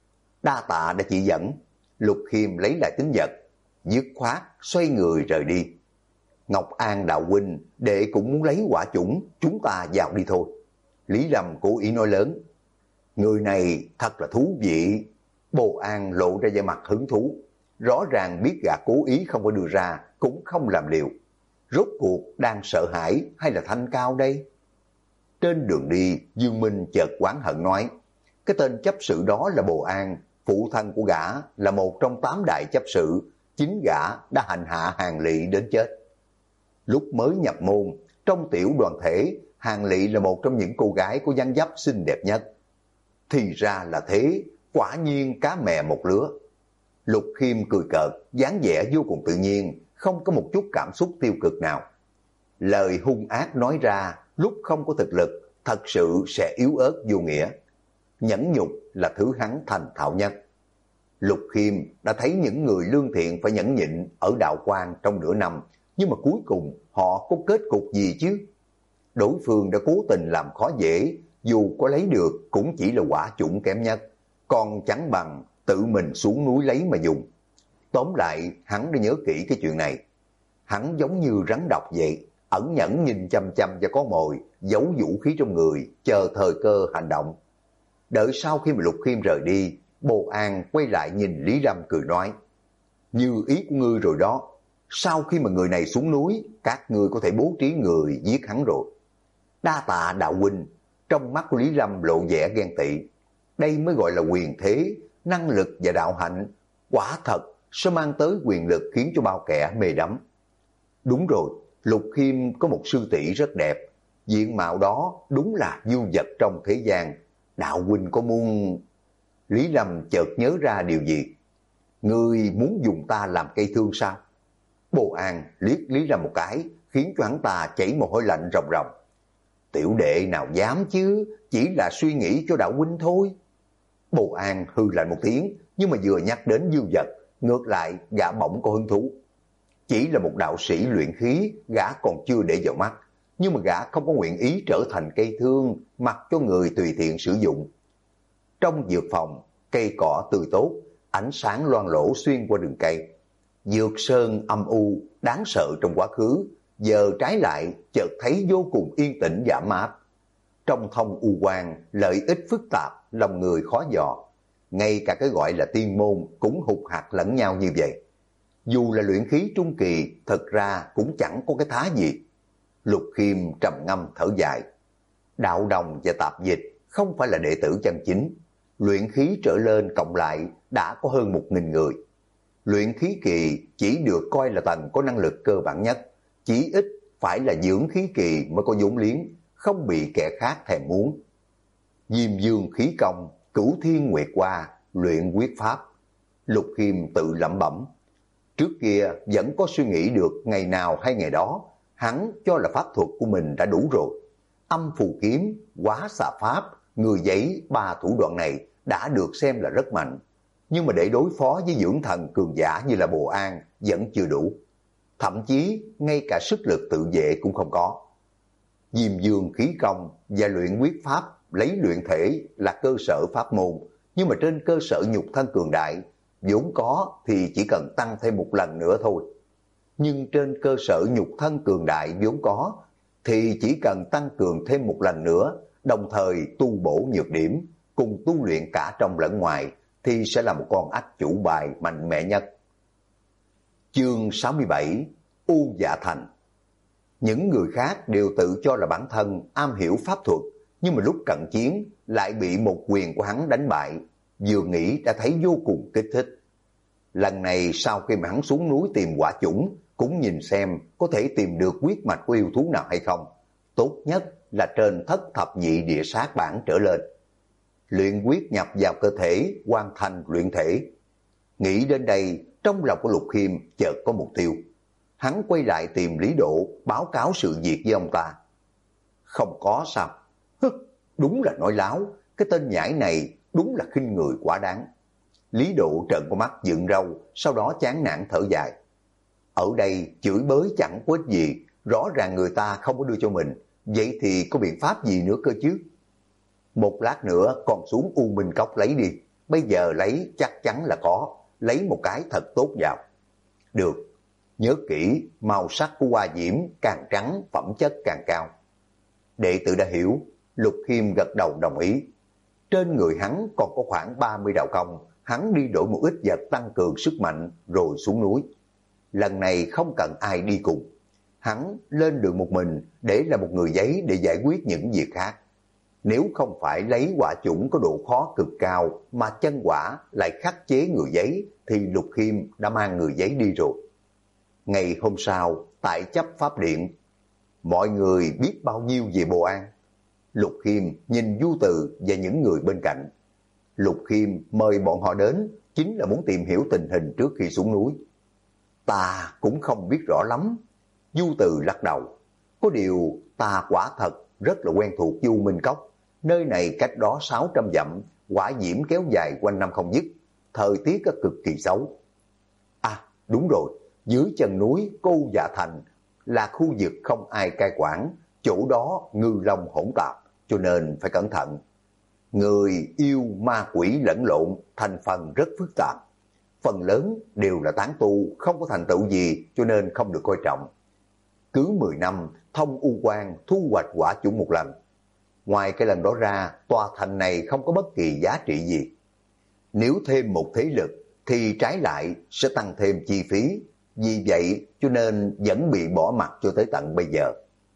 Đa tạ đã chỉ dẫn. Lục Khiêm lấy lại tính vật, dứt khoát xoay người rời đi. Ngọc An đạo huynh, đệ cũng muốn lấy quả chủng, chúng ta vào đi thôi. Lý Lâm cố ý nói lớn. Người này thật là thú vị. Bồ An lộ ra vẻ mặt hứng thú. Rõ ràng biết gã cố ý không có đưa ra, cũng không làm liều. Rốt cuộc đang sợ hãi hay là thanh cao đây? Trên đường đi, Dương Minh chợt oán hận nói, cái tên chấp sự đó là Bồ An, phụ thân của gã là một trong 8 đại chấp sự, chính gã đã hành hạ Hàn Lị đến chết. Lúc mới nhập môn, trong tiểu đoàn thể, Hàn Lị là một trong những cô gái có dáng dấp xinh đẹp nhất. Thì ra là thế, quả nhiên cá mè một lứa. Lục Khiêm cười cợt, dáng vẻ vô cùng tự nhiên, không có một chút cảm xúc tiêu cực nào. Lời hung ác nói ra, lúc không có thực lực, thật sự sẽ yếu ớt vô nghĩa. Nhẫn nhục là thứ hắn thành thạo nhất. Lục Khiêm đã thấy những người lương thiện phải nhẫn nhịn ở đạo quan trong nửa năm, nhưng mà cuối cùng họ có kết cục gì chứ? Đối phương đã cố tình làm khó dễ, dù có lấy được cũng chỉ là quả chủng kém nhất, còn chẳng bằng tự mình xuống núi lấy mà dùng. Tóm lại, hắn đã nhớ kỹ cái chuyện này. Hắn giống như rắn độc vậy, ẩn nhẫn nhìn chăm chăm vào có mồi, giấu vũ khí trong người, chờ thời cơ hành động. Đợi sau khi mà Lục Khiêm rời đi, Bồ An quay lại nhìn Lý Lâm cười nói, như ý của ngươi rồi đó, sau khi mà người này xuống núi, các ngươi có thể bố trí người giết hắn rồi. Đa tạ đạo huynh. Trong mắt của Lý Lâm lộ vẻ ghen tị. Đây mới gọi là quyền thế, năng lực và đạo hạnh, quả thật sẽ mang tới quyền lực khiến cho bao kẻ mê đắm. Đúng rồi, Lục Khiêm có một sư tỷ rất đẹp, diện mạo đó đúng là du vật trong thế gian. Đạo huynh có muốn... Lý Lâm chợt nhớ ra điều gì. Ngươi muốn dùng ta làm cây thương sao? Bồ An liếc Lý Lâm một cái, khiến cho hắn ta chảy mồ hôi lạnh ròng ròng. Tiểu đệ nào dám chứ, chỉ là suy nghĩ cho đạo huynh thôi. Bồ An hư lạnh một tiếng, nhưng mà vừa nhắc đến dư vật, ngược lại gã bỗng có hứng thú. Chỉ là một đạo sĩ luyện khí, gã còn chưa để vào mắt, nhưng mà gã không có nguyện ý trở thành cây thương, mặc cho người tùy tiện sử dụng. Trong dược phòng, cây cỏ tươi tốt, ánh sáng loang lổ xuyên qua rừng cây. Dược sơn âm u, đáng sợ trong quá khứ, giờ trái lại chợt thấy vô cùng yên tĩnh và ấm áp. Trong thông u quan, lợi ích phức tạp, lòng người khó dò. Ngay cả cái gọi là tiên môn cũng hụt hạt lẫn nhau như vậy. Dù là luyện khí trung kỳ, thật ra cũng chẳng có cái thá gì. Lục Khiêm trầm ngâm thở dài. Đạo đồng và tạp dịch không phải là đệ tử chân chính. Luyện khí trở lên cộng lại đã có hơn 1000 người. Luyện khí kỳ chỉ được coi là tầng có năng lực cơ bản nhất. Chỉ ít phải là dưỡng khí kỳ mới có vốn liếng, không bị kẻ khác thèm muốn. Diêm dương khí công, cửu thiên nguyệt hoa, luyện quyết pháp. Lục Khiêm tự lẩm bẩm. Trước kia vẫn có suy nghĩ được ngày nào hay ngày đó, hắn cho là pháp thuật của mình đã đủ rồi. Âm phù kiếm, hóa xà pháp, người giấy 3 thủ đoạn này đã được xem là rất mạnh. Nhưng mà để đối phó với dưỡng thần cường giả như là Bồ An vẫn chưa đủ. Thậm chí ngay cả sức lực tự vệ cũng không có. Diêm dương khí công và luyện quyết pháp lấy luyện thể là cơ sở pháp môn, nhưng mà trên cơ sở nhục thân cường đại, vốn có thì chỉ cần tăng thêm một lần nữa thôi. Nhưng trên cơ sở nhục thân cường đại vốn có thì chỉ cần tăng cường thêm một lần nữa, đồng thời tu bổ nhược điểm, cùng tu luyện cả trong lẫn ngoài, thì sẽ là một con ác chủ bài mạnh mẽ nhất. Chương 67: U Dạ Thành. Những người khác đều tự cho là bản thân am hiểu pháp thuật, nhưng mà lúc cận chiến lại bị một quyền của hắn đánh bại, vừa nghĩ đã thấy vô cùng kích thích. Lần này sau khi mà hắn xuống núi tìm quả chủng, cũng nhìn xem có thể tìm được huyết mạch của yêu thú nào hay không. Tốt nhất là trên thất thập nhị địa sát bản trở lên. Luyện quyết nhập vào cơ thể, hoàn thành luyện thể. Nghĩ đến đây, trong lòng của Lục Khiêm chợt có mục tiêu. Hắn quay lại tìm Lý Độ, báo cáo sự việc với ông ta. Không có sao? Đúng là nói láo, cái tên nhãi này đúng là khinh người quá đáng. Lý Độ trợn con mắt dựng râu, sau đó chán nản thở dài. Ở đây chửi bới chẳng có ích gì, rõ ràng người ta không có đưa cho mình, vậy thì có biện pháp gì nữa cơ chứ? Một lát nữa con xuống U Minh Cốc lấy đi, bây giờ lấy chắc chắn là có, lấy một cái thật tốt vào. Được, nhớ kỹ, màu sắc của hoa diễm càng trắng, phẩm chất càng cao. Đệ tử đã hiểu, Lục Khiêm gật đầu đồng ý. Trên người hắn còn có khoảng 30 đạo công, hắn đi đổi một ít vật tăng cường sức mạnh rồi xuống núi. Lần này không cần ai đi cùng. Hắn lên đường một mình để là một người giấy để giải quyết những việc khác. Nếu không phải lấy quả chủng có độ khó cực cao mà chân quả lại khắc chế người giấy thì Lục Khiêm đã mang người giấy đi rồi. Ngày hôm sau, tại chấp pháp điện, mọi người biết bao nhiêu về Bồ An. Lục Khiêm nhìn Du Từ và những người bên cạnh. Lục Khiêm mời bọn họ đến chính là muốn tìm hiểu tình hình trước khi xuống núi. Ta cũng không biết rõ lắm. Du Từ lắc đầu. Có điều ta quả thật rất là quen thuộc Du Minh Cốc. Nơi này cách đó 600 dặm, hỏa diễm kéo dài quanh năm không dứt. Thời tiết cực kỳ xấu. À đúng rồi, dưới chân núi Cô Dạ Thành là khu vực không ai cai quản. Chỗ đó ngư long hỗn tạp, cho nên phải cẩn thận. Người yêu ma quỷ lẫn lộn, thành phần rất phức tạp. Phần lớn đều là tán tu, không có thành tựu gì, cho nên không được coi trọng. Cứ 10 năm, thông u quan thu hoạch quả chủng một lần. Ngoài cái lần đó ra, tòa thành này không có bất kỳ giá trị gì. Nếu thêm một thế lực, thì trái lại sẽ tăng thêm chi phí. Vì vậy, cho nên vẫn bị bỏ mặc cho tới tận bây giờ.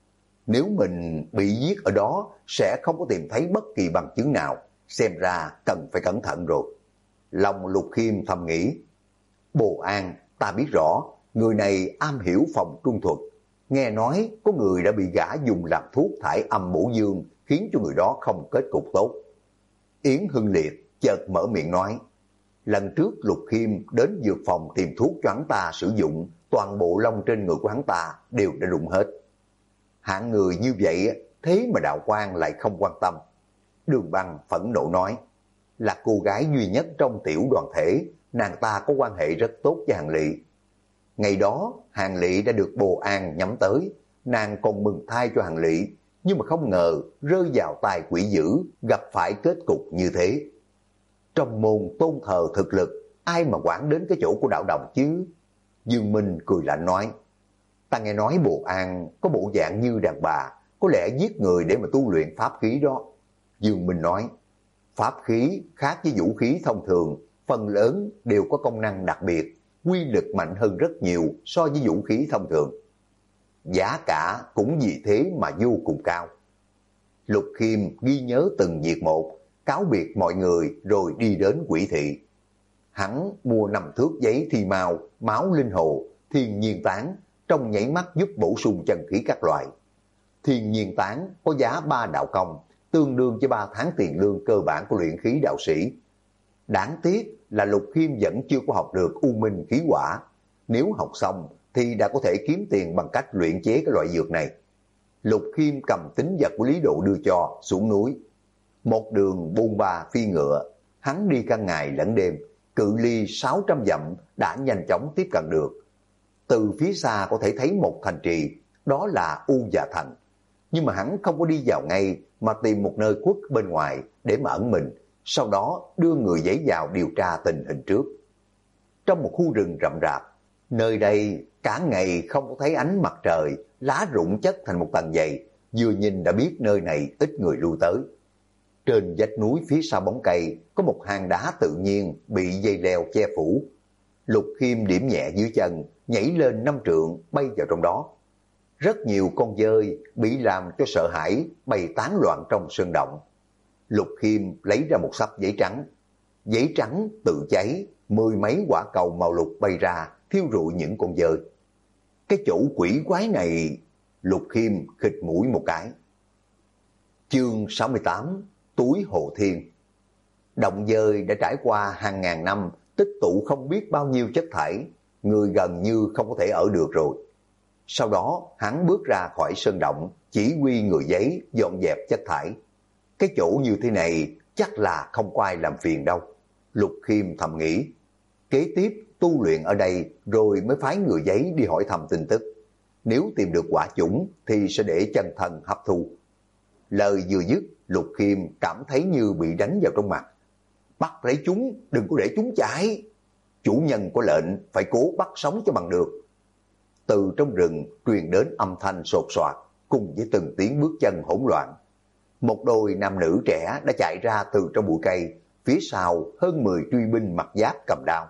Nếu mình bị giết ở đó, sẽ không có tìm thấy bất kỳ bằng chứng nào. Xem ra cần phải cẩn thận rồi. Lòng Lục Khiêm thầm nghĩ. Bồ An, ta biết rõ, người này am hiểu phòng trung thuật. Nghe nói có người đã bị gã dùng làm thuốc thải âm bổ dương, khiến cho người đó không kết cục tốt. Yến Hưng Liệt chợt mở miệng nói. Lần trước Lục Khiêm đến dược phòng tìm thuốc cho hắn ta sử dụng, toàn bộ lông trên người của hắn ta đều đã rụng hết. Hạng người như vậy, thế mà đạo quan lại không quan tâm. Đường Băng phẫn nộ nói, là cô gái duy nhất trong tiểu đoàn thể, nàng ta có quan hệ rất tốt với Hàng Lị. Ngày đó, Hàng Lị đã được Bồ An nhắm tới, nàng còn mừng thai cho Hàng Lị, nhưng mà không ngờ rơi vào tay quỷ dữ, gặp phải kết cục như thế. Trong môn tôn thờ thực lực, ai mà quản đến cái chỗ của đạo đồng chứ? Dương Minh cười lạnh nói, ta nghe nói Bồ An có bộ dạng như đàn bà, có lẽ giết người để mà tu luyện pháp khí đó. Dương Minh nói, pháp khí khác với vũ khí thông thường, phần lớn đều có công năng đặc biệt, quy lực mạnh hơn rất nhiều so với vũ khí thông thường. Giá cả cũng vì thế mà vô cùng cao. Lục Khiêm ghi nhớ từng việc một, cáo biệt mọi người rồi đi đến quỷ thị. Hắn mua 5 thước giấy thi mao, máu linh hồ, thiên nhiên tán, trong nhảy mắt giúp bổ sung chân khí các loại. Thiên nhiên tán có giá 3 đạo công, tương đương với 3 tháng tiền lương cơ bản của luyện khí đạo sĩ. Đáng tiếc là Lục Khiêm vẫn chưa có học được U Minh khí quả. Nếu học xong thì đã có thể kiếm tiền bằng cách luyện chế cái loại dược này. Lục Khiêm cầm tín vật của Lý Độ đưa cho xuống núi. Một đường bôn ba phi ngựa, hắn đi cả ngày lẫn đêm, cự ly 600 dặm đã nhanh chóng tiếp cận được. Từ phía xa có thể thấy một thành trì, đó là U Dạ Thành. Nhưng mà hắn không có đi vào ngay mà tìm một nơi khuất bên ngoài để mà ẩn mình, sau đó đưa người giấy vào điều tra tình hình trước. Trong một khu rừng rậm rạp, nơi đây cả ngày không có thấy ánh mặt trời, lá rụng chất thành một tầng dày, vừa nhìn đã biết nơi này ít người lui tới. Trên vách núi phía sau bóng cây có một hang đá tự nhiên bị dây leo che phủ. Lục Khiêm điểm nhẹ dưới chân, nhảy lên 5 trượng bay vào trong đó. Rất nhiều con dơi bị làm cho sợ hãi bay tán loạn trong sơn động. Lục Khiêm lấy ra một xấp giấy trắng tự cháy, 10 mấy quả cầu màu lục bay ra, thiêu rụi những con dơi. Cái chỗ quỷ quái này, Lục Khiêm khịt mũi một cái. Chương 68, túi Hồ Thiên. Động dơi đã trải qua hàng ngàn năm, tích tụ không biết bao nhiêu chất thải, người gần như không có thể ở được rồi. Sau đó hắn bước ra khỏi sơn động, chỉ huy người giấy dọn dẹp chất thải. Cái chỗ như thế này chắc là không có ai làm phiền đâu. Lục Khiêm thầm nghĩ. Kế tiếp tu luyện ở đây rồi mới phái người giấy đi hỏi thăm tin tức. Nếu tìm được quả chủng thì sẽ để chân thần hấp thu. Lời vừa dứt, Lục Khiêm cảm thấy như bị đánh vào trong mặt. Bắt lấy chúng, đừng có để chúng chạy. Chủ nhân có lệnh phải cố bắt sống cho bằng được. Từ trong rừng truyền đến âm thanh sột soạt cùng với từng tiếng bước chân hỗn loạn. Một đôi nam nữ trẻ đã chạy ra từ trong bụi cây, phía sau hơn 10 truy binh mặc giáp cầm đao.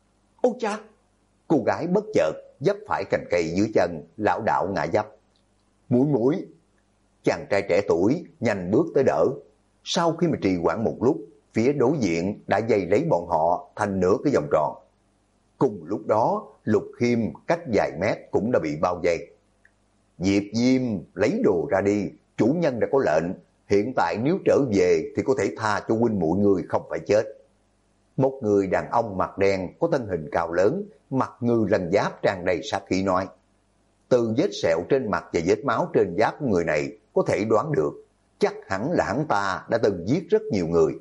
Ôi cha! Cô gái bất chợt vấp phải cành cây dưới chân, lảo đảo ngã dấp. Muội muội! Chàng trai trẻ tuổi nhanh bước tới đỡ. Sau khi mà trì hoãn một lúc, phía đối diện đã dây lấy bọn họ thành nửa cái vòng tròn. Cùng lúc đó, Lục Khiêm cách vài mét cũng đã bị bao vây. Diệp Diêm lấy đồ ra đi, chủ nhân đã có lệnh, hiện tại nếu trở về thì có thể tha cho huynh muội người không phải chết. Một người đàn ông mặt đen có thân hình cao lớn, mặt ngư lân giáp tràn đầy sát khí nói. Từ vết sẹo trên mặt và vết máu trên giáp của người này có thể đoán được, chắc hẳn là hắn ta đã từng giết rất nhiều người.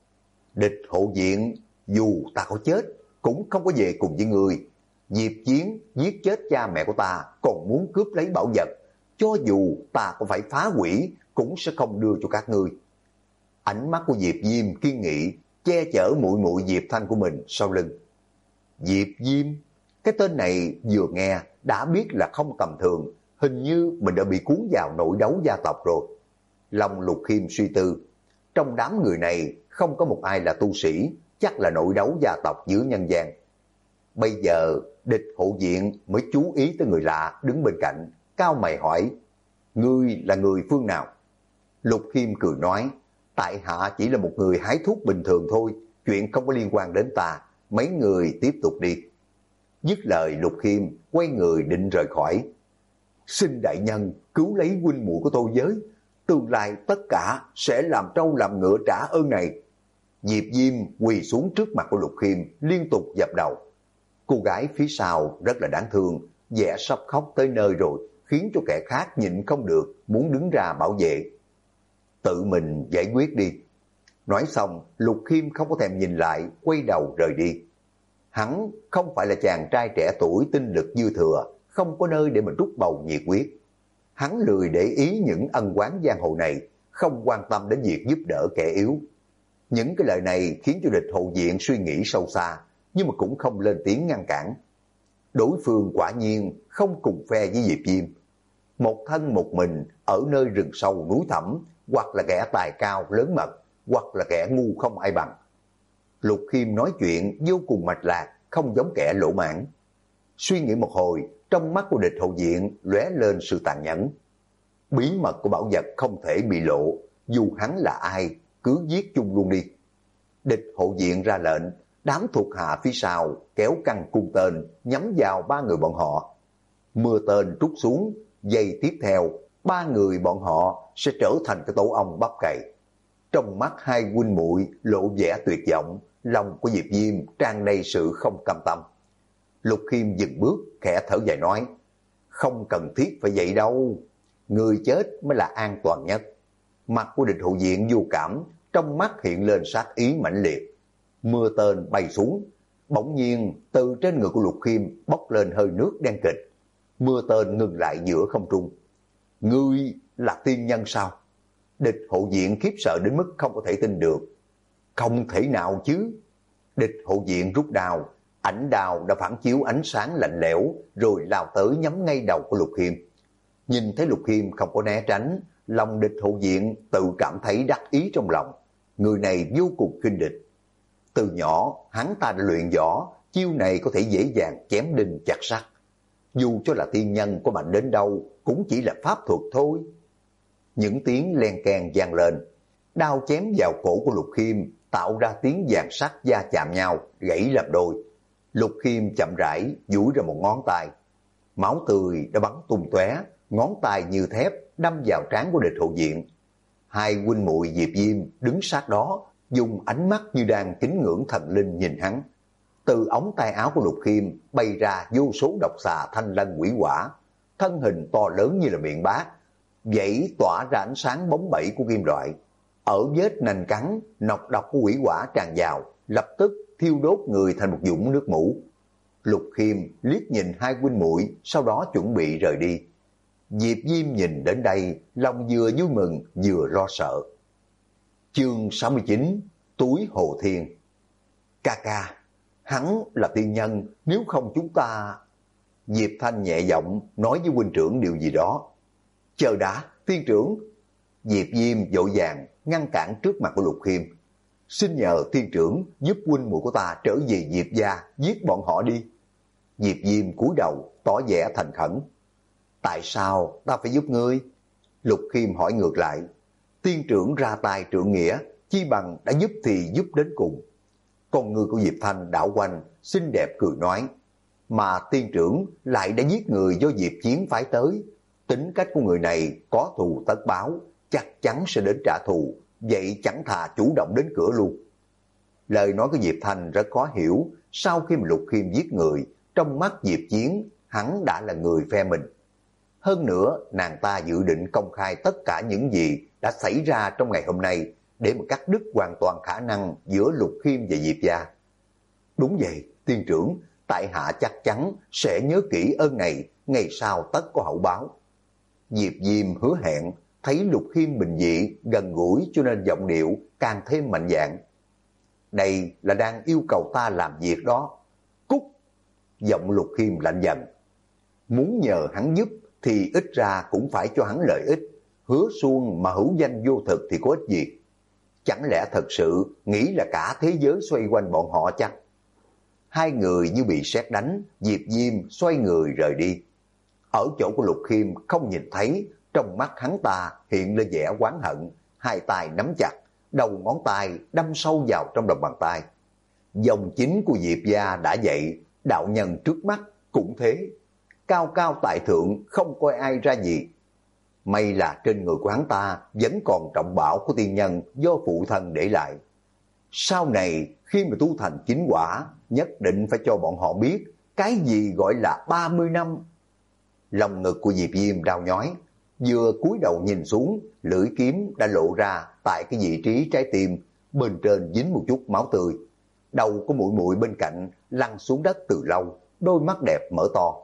Địch hộ viện, dù ta có chết, cũng không có về cùng với người. Diệp Chiến giết chết cha mẹ của ta, còn muốn cướp lấy bảo vật. Cho dù ta có phải phá hủy, cũng sẽ không đưa cho các ngươi. Ánh mắt của Diệp Diêm kiên nghị, che chở muội muội Diệp Thanh của mình sau lưng. Diệp Diêm, cái tên này vừa nghe đã biết là không tầm thường, hình như mình đã bị cuốn vào nội đấu gia tộc rồi. Lòng Lục Khiêm suy tư, trong đám người này không có một ai là tu sĩ, chắc là nội đấu gia tộc giữa nhân gian. Bây giờ địch hộ viện mới chú ý tới người lạ đứng bên cạnh, cao mày hỏi, ngươi là người phương nào? Lục Khiêm cười nói, tại hạ chỉ là một người hái thuốc bình thường thôi, chuyện không có liên quan đến ta, mấy người tiếp tục đi. Dứt lời Lục Khiêm quay người định rời khỏi. Xin đại nhân cứu lấy huynh muội của tôi với, tương lai tất cả sẽ làm trâu làm ngựa trả ơn này. Diệp Diêm quỳ xuống trước mặt của Lục Khiêm liên tục dập đầu. Cô gái phía sau rất là đáng thương, vẻ sắp khóc tới nơi rồi, khiến cho kẻ khác nhịn không được, muốn đứng ra bảo vệ. Tự mình giải quyết đi. Nói xong, Lục Khiêm không có thèm nhìn lại, quay đầu rời đi. Hắn không phải là chàng trai trẻ tuổi tinh lực dư thừa, không có nơi để mình rút bầu nhiệt huyết. Hắn lười để ý những ân oán giang hồ này, không quan tâm đến việc giúp đỡ kẻ yếu. Những cái lời này khiến cho địch hộ viện suy nghĩ sâu xa, nhưng mà cũng không lên tiếng ngăn cản. Đối phương quả nhiên không cùng phe với Diệp Diêm. Một thân một mình ở nơi rừng sâu núi thẳm, hoặc là kẻ tài cao lớn mật, hoặc là kẻ ngu không ai bằng. Lục Khiêm nói chuyện vô cùng mạch lạc, không giống kẻ lỗ mãn. Suy nghĩ một hồi, trong mắt của địch hậu viện lóe lên sự tàn nhẫn. Bí mật của bảo vật không thể bị lộ, dù hắn là ai, cứ giết chung luôn đi. Địch hậu viện ra lệnh, đám thuộc hạ phía sau kéo căng cung tên nhắm vào ba người bọn họ. Mưa tên trút xuống, giây tiếp theo, ba người bọn họ sẽ trở thành cái tổ ong bắp cày. Trong mắt hai huynh muội lộ vẻ tuyệt vọng, lòng của Diệp Diêm tràn đầy sự không cam tâm. Lục Khiêm dừng bước, khẽ thở dài nói, không cần thiết phải vậy đâu, người chết mới là an toàn nhất. Mặt của địch hậu viện vô cảm, trong mắt hiện lên sát ý mãnh liệt. Mưa tên bay xuống, bỗng nhiên từ trên người của Lục Khiêm bốc lên hơi nước đen kịt. Mưa tên ngừng lại giữa không trung. Ngươi là tiên nhân sao? Địch hộ viện khiếp sợ đến mức không có thể tin được. Không thể nào chứ. Địch hộ viện rút đao, ảnh đao đã phản chiếu ánh sáng lạnh lẽo rồi lao tới nhắm ngay đầu của Lục Khiêm. Nhìn thấy Lục Khiêm không có né tránh, lòng địch hộ viện tự cảm thấy đắc ý trong lòng. Người này vô cùng khinh địch. Từ nhỏ hắn ta đã luyện võ, chiêu này có thể dễ dàng chém đinh chặt sắt. Dù cho là tiên nhân có mạnh đến đâu cũng chỉ là pháp thuật thôi. Những tiếng len keng vang lên, đao chém vào cổ của Lục Khiêm tạo ra tiếng vàng sắt va chạm nhau, gãy làm đôi. Lục Khiêm chậm rãi duỗi ra một ngón tay, máu tươi đã bắn tung tóe, ngón tay như thép đâm vào trán của địch hộ viện. Hai huynh muội Diệp Diêm đứng sát đó, dùng ánh mắt như đang kính ngưỡng thần linh nhìn hắn. Từ ống tay áo của Lục Khiêm bay ra vô số độc xà thanh lân quỷ hỏa, thân hình to lớn như là miệng bát, vậy tỏa ra ánh sáng bóng bẩy của kim loại. Ở vết nành cắn, nọc độc của quỷ hỏa tràn vào, lập tức thiêu đốt người thành một dũng nước mũ. Lục Khiêm liếc nhìn hai huynh muội, sau đó chuẩn bị rời đi. Diệp Diêm nhìn đến đây, lòng vừa vui mừng vừa lo sợ. Chương 69, túi Hồ Thiên. Ca ca, hắn là tiên nhân, nếu không chúng ta... Diệp Thanh nhẹ giọng nói với huynh trưởng điều gì đó. Chờ đã, tiên trưởng. Diệp Diêm vội vàng ngăn cản trước mặt của Lục Khiêm. Xin nhờ tiên trưởng giúp huynh muội của ta trở về Diệp gia, giết bọn họ đi. Diệp Diêm cúi đầu tỏ vẻ thành khẩn. Tại sao ta phải giúp ngươi? Lục Khiêm hỏi ngược lại. Tiên trưởng ra tay trượng nghĩa, chi bằng đã giúp thì giúp đến cùng. Con người của Diệp Thanh đảo quanh, xinh đẹp cười nói. Mà tiên trưởng lại đã giết người do Diệp Chiến phái tới. Tính cách của người này có thù tất báo, chắc chắn sẽ đến trả thù, vậy chẳng thà chủ động đến cửa luôn. Lời nói của Diệp Thanh rất khó hiểu, sau khi mà Lục Khiêm giết người, trong mắt Diệp Chiến, hắn đã là người phe mình. Hơn nữa, nàng ta dự định công khai tất cả những gì đã xảy ra trong ngày hôm nay, để mà cắt đứt hoàn toàn khả năng giữa Lục Khiêm và Diệp gia. Đúng vậy, tiên trưởng, tại hạ chắc chắn sẽ nhớ kỹ ơn này, ngày sau tất có hậu báo. Diệp Diêm hứa hẹn, thấy Lục Khiêm bình dị, gần gũi cho nên giọng điệu càng thêm mạnh dạn. Đây là đang yêu cầu ta làm việc đó. Cút! Giọng Lục Khiêm lạnh dần. Muốn nhờ hắn giúp thì ít ra cũng phải cho hắn lợi ích. Hứa suông mà hữu danh vô thực thì có ích gì? Chẳng lẽ thật sự nghĩ là cả thế giới xoay quanh bọn họ chăng? Hai người như bị sét đánh, Diệp Diêm xoay người rời đi. Ở chỗ của Lục Khiêm không nhìn thấy, trong mắt hắn ta hiện lên vẻ oán hận, hai tay nắm chặt, đầu ngón tay đâm sâu vào trong lòng bàn tay. Dòng chính của Diệp gia đã dậy, đạo nhân trước mắt cũng thế. Cao cao tại thượng, không coi ai ra gì. May là trên người của hắn ta vẫn còn trọng bảo của tiên nhân do phụ thân để lại. Sau này khi mà tu thành chính quả, nhất định phải cho bọn họ biết cái gì gọi là 30 năm. Lòng ngực của Diệp Diêm đau nhói, vừa cúi đầu nhìn xuống, lưỡi kiếm đã lộ ra tại cái vị trí trái tim, bên trên dính một chút máu tươi. Đầu của muội muội bên cạnh lăn xuống đất từ lâu, đôi mắt đẹp mở to.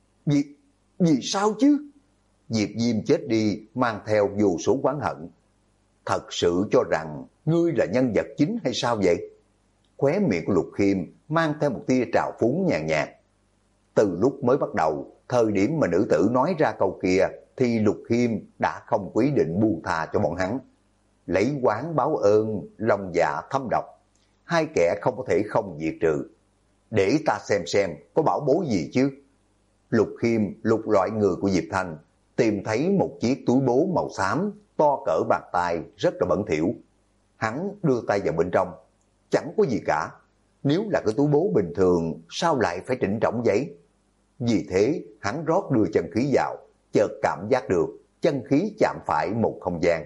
Vì sao chứ? Diệp Diêm chết đi mang theo vô số oán hận. Thật sự cho rằng ngươi là nhân vật chính hay sao vậy? Khóe miệng của Lục Khiêm mang theo một tia trào phúng nhàn nhạt. Từ lúc mới bắt đầu, thời điểm mà nữ tử nói ra câu kia, thì Lục Khiêm đã không quyết định buông tha cho bọn hắn. Lấy oán báo ơn, lòng dạ thâm độc, hai kẻ không có thể không diệt trừ. Để ta xem có bảo bối gì chứ? Lục Khiêm lục loại người của Diệp Thanh, tìm thấy một chiếc túi bố màu xám, to cỡ bàn tay, rất là bẩn thỉu. Hắn đưa tay vào bên trong, chẳng có gì cả. Nếu là cái túi bố bình thường, sao lại phải trịnh trọng vậy? Vì thế, hắn rót đưa chân khí vào, chợt cảm giác được chân khí chạm phải một không gian.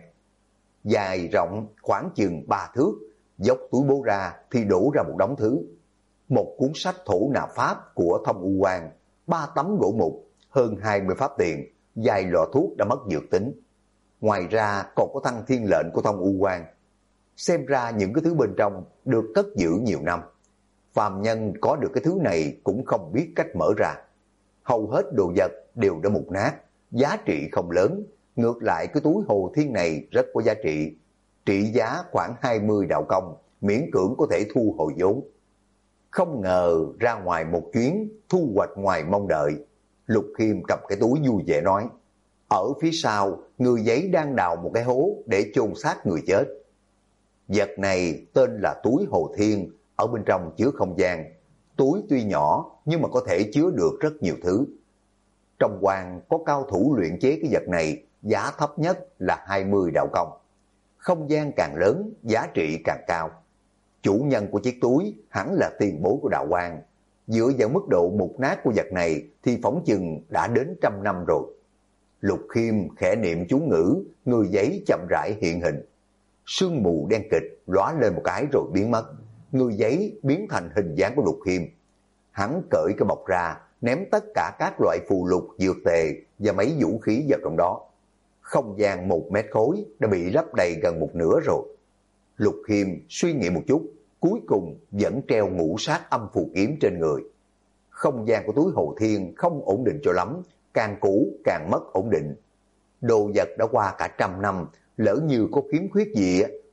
Dài rộng khoảng chừng 3 thước, dốc túi bố ra thì đổ ra một đống thứ. Một cuốn sách thổ nạp pháp của Thông U Quan, 3 tấm gỗ mục, hơn 20 pháp tiền, vài lọ thuốc đã mất dược tính. Ngoài ra còn có Thăng Thiên lệnh của Thông U Quan. Xem ra những cái thứ bên trong được cất giữ nhiều năm. Phàm nhân có được cái thứ này cũng không biết cách mở ra. Hầu hết đồ vật đều đã mục nát, giá trị không lớn. Ngược lại cái túi Hồ Thiên này rất có giá trị. Trị giá khoảng 20 đạo công, miễn cưỡng có thể thu hồi vốn. Không ngờ ra ngoài một chuyến, thu hoạch ngoài mong đợi. Lục Khiêm cầm cái túi vui vẻ nói. Ở phía sau, người giấy đang đào một cái hố để chôn xác người chết. Vật này tên là túi Hồ Thiên, ở bên trong chứa không gian. Túi tuy nhỏ nhưng mà có thể chứa được rất nhiều thứ. Trong quan có cao thủ luyện chế cái vật này, giá thấp nhất là 20 đạo công. Không gian càng lớn, giá trị càng cao. Chủ nhân của chiếc túi hẳn là tiền bối của đạo quan. Dựa vào mức độ mục nát của vật này thì phỏng chừng đã đến 100 năm rồi. Lục Khiêm khẽ niệm chú ngữ, người giấy chậm rãi hiện hình. Sương mù đen kịch lóa lên một cái rồi biến mất. Người giấy biến thành hình dáng của Lục Khiêm. Hắn cởi cái bọc ra, ném tất cả các loại phù lục, dược tề và mấy vũ khí vào trong đó. Không gian 1 mét khối đã bị lấp đầy gần một nửa rồi. Lục Khiêm suy nghĩ một chút, cuối cùng vẫn treo ngũ sát âm phù kiếm trên người. Không gian của túi Hồ Thiên không ổn định cho lắm, càng cũ càng mất ổn định. Đồ vật đã qua cả 100 năm, lỡ như có khiếm khuyết gì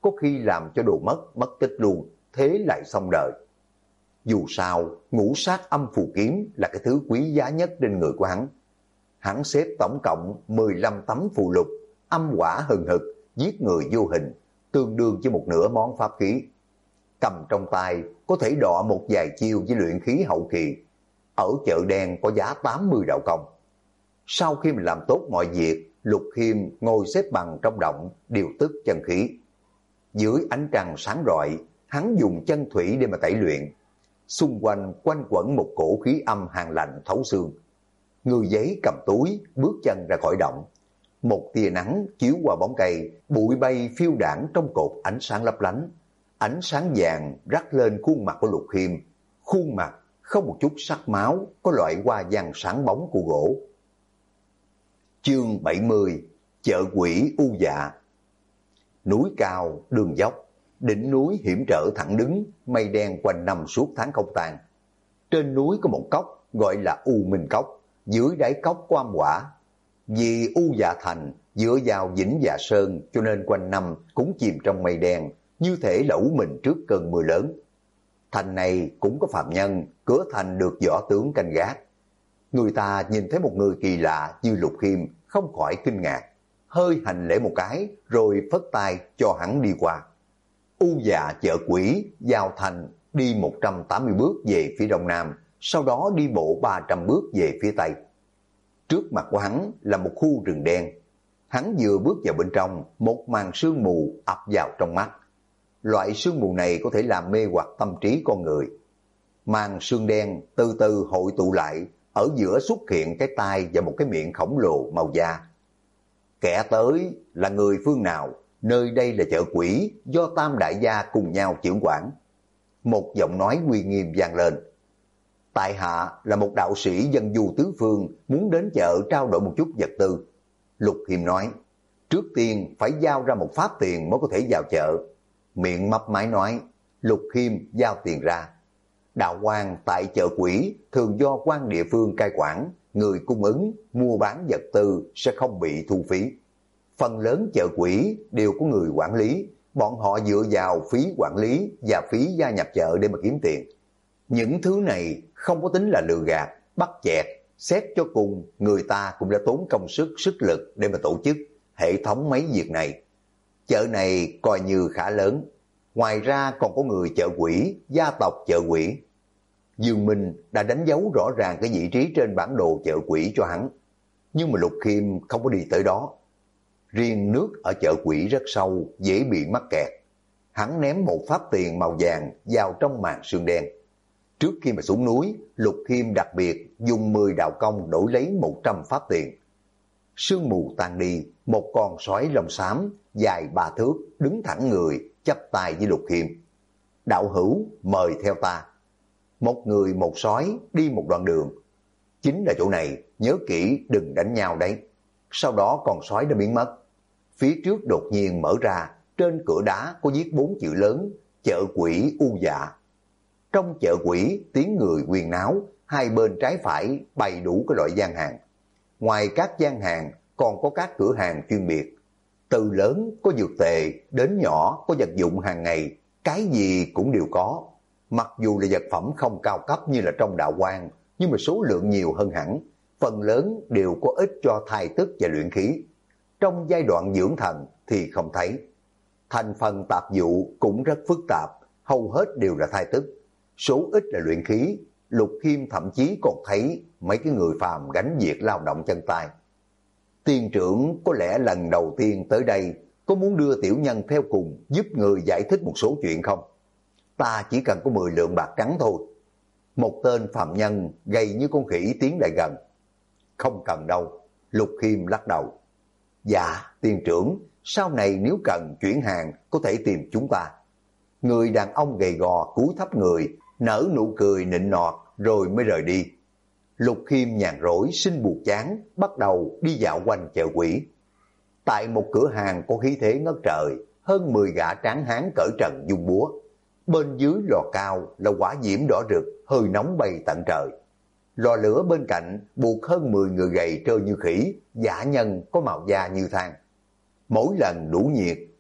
có khi làm cho đồ mất tích luôn, thế lại xong đời. Dù sao, ngũ sát âm phù kiếm là cái thứ quý giá nhất trên người của hắn. Hắn xếp tổng cộng 15 tấm phù lục, âm hỏa hừng hực, giết người vô hình, tương đương với một nửa món pháp khí. Cầm trong tay có thể đọ một vài chiêu với luyện khí hậu kỳ. Ở chợ đen có giá 80 đạo công. Sau khi mình làm tốt mọi việc, Lục Khiêm ngồi xếp bằng trong động, điều tức chân khí. Dưới ánh trăng sáng rọi, hắn dùng chân thủy để mà tẩy luyện. Xung quanh quanh quẩn một cổ khí âm hàn lạnh thấu xương. Người giấy cầm túi, bước chân ra khỏi động. Một tia nắng chiếu qua bóng cây, bụi bay phiêu đảng trong cột ánh sáng lấp lánh. Ánh sáng vàng rắc lên khuôn mặt của Lục Khiêm. Khuôn mặt không một chút sắc máu, có loại hoa văn sáng bóng của gỗ. Chương 70: Chợ quỷ u dạ. Núi cao, đường dốc, đỉnh núi hiểm trở thẳng đứng, mây đen quanh năm suốt tháng không tan. Trên núi có một cốc gọi là U Minh Cốc, dưới đáy cốc có âm hỏa. Vì U Dạ Thành dựa vào Vĩnh Dạ Sơn cho nên quanh năm cũng chìm trong mây đen, như thể là ủ mình trước cơn mưa lớn. Thành này cũng có phạm nhân, cửa thành được võ tướng canh gác. Người ta nhìn thấy một người kỳ lạ như Lục Khiêm không khỏi kinh ngạc, hơi hành lễ một cái rồi phất tay cho hắn đi qua. U Dạ chợ quỷ vào thành đi 180 bước về phía đông nam, sau đó đi bộ 300 bước về phía tây. Trước mặt của hắn là một khu rừng đen. Hắn vừa bước vào bên trong, một màn sương mù ập vào trong mắt. Loại sương mù này có thể làm mê hoặc tâm trí con người. Màn sương đen từ từ hội tụ lại, ở giữa xuất hiện cái tai và một cái miệng khổng lồ màu da. Kẻ tới là người phương nào? Nơi đây là chợ quỷ do Tam đại gia cùng nhau trưởng quản. Một giọng nói uy nghiêm vang lên. Tại hạ là một đạo sĩ dân du tứ phương, muốn đến chợ trao đổi một chút vật tư. Lục Khiêm nói, trước tiên phải giao ra một pháp tiền mới có thể vào chợ. Miệng mấp máy nói, Lục Khiêm giao tiền ra. Đạo quan tại chợ quỷ thường do quan địa phương cai quản, người cung ứng, mua bán vật tư sẽ không bị thu phí. Phần lớn chợ quỷ đều có người quản lý, bọn họ dựa vào phí quản lý và phí gia nhập chợ để mà kiếm tiền. Những thứ này không có tính là lừa gạt, bắt chẹt, xét cho cùng người ta cũng đã tốn công sức, sức lực để mà tổ chức hệ thống mấy việc này. Chợ này coi như khá lớn, ngoài ra còn có người chợ quỷ, gia tộc chợ quỷ. Dương Minh đã đánh dấu rõ ràng cái vị trí trên bản đồ chợ quỷ cho hắn, nhưng mà Lục Khiêm không có đi tới đó. Riêng nước ở chợ quỷ rất sâu, dễ bị mắc kẹt. Hắn ném một pháp tiền màu vàng vào trong màn sương đen. Trước khi mà xuống núi, Lục Khiêm đặc biệt dùng 10 đạo công đổi lấy 100 pháp tiền. Sương mù tan đi, một con sói lông xám dài 3 thước đứng thẳng người, chắp tay với Lục Khiêm. Đạo hữu, mời theo ta. Một người một sói đi một đoạn đường. Chính là chỗ này, nhớ kỹ đừng đánh nhau đấy. Sau đó con sói đã biến mất. Phía trước đột nhiên mở ra, trên cửa đá có viết 4 chữ lớn, chợ quỷ u dạ. Trong chợ quỷ, tiếng người huyên náo, hai bên trái phải bày đủ các loại gian hàng. Ngoài các gian hàng, còn có các cửa hàng chuyên biệt. Từ lớn có dược tề, đến nhỏ có vật dụng hàng ngày, cái gì cũng đều có. Mặc dù là vật phẩm không cao cấp như là trong đạo quan, nhưng mà số lượng nhiều hơn hẳn, phần lớn đều có ích cho thai tức và luyện khí. Trong giai đoạn dưỡng thần thì không thấy. Thành phần tạp vụ cũng rất phức tạp, hầu hết đều là thai tức. Số ít là luyện khí, Lục Khiêm thậm chí còn thấy mấy cái người phàm gánh việc lao động chân tay. Tiên trưởng có lẽ lần đầu tiên tới đây, có muốn đưa tiểu nhân theo cùng giúp người giải thích một số chuyện không? Ta chỉ cần có 10 lượng bạc trắng thôi. Một tên phàm nhân gầy như con khỉ tiến lại gần. Không cần đâu, Lục Khiêm lắc đầu. Dạ, tiên trưởng, sau này nếu cần chuyển hàng có thể tìm chúng ta. Người đàn ông gầy gò cúi thấp người, nở nụ cười nịnh nọt rồi mới rời đi. Lục Khiêm nhàn rỗi xin buộc chán, bắt đầu đi dạo quanh chợ quỷ. Tại một cửa hàng có khí thế ngất trời, hơn 10 gã tráng hán cởi trần dung búa. Bên dưới lò cao là hỏa diễm đỏ rực, hơi nóng bay tận trời. Lò lửa bên cạnh buộc hơn 10 người gầy trơ như khỉ, dã nhân có màu da như than. Mỗi lần đủ nhiệt,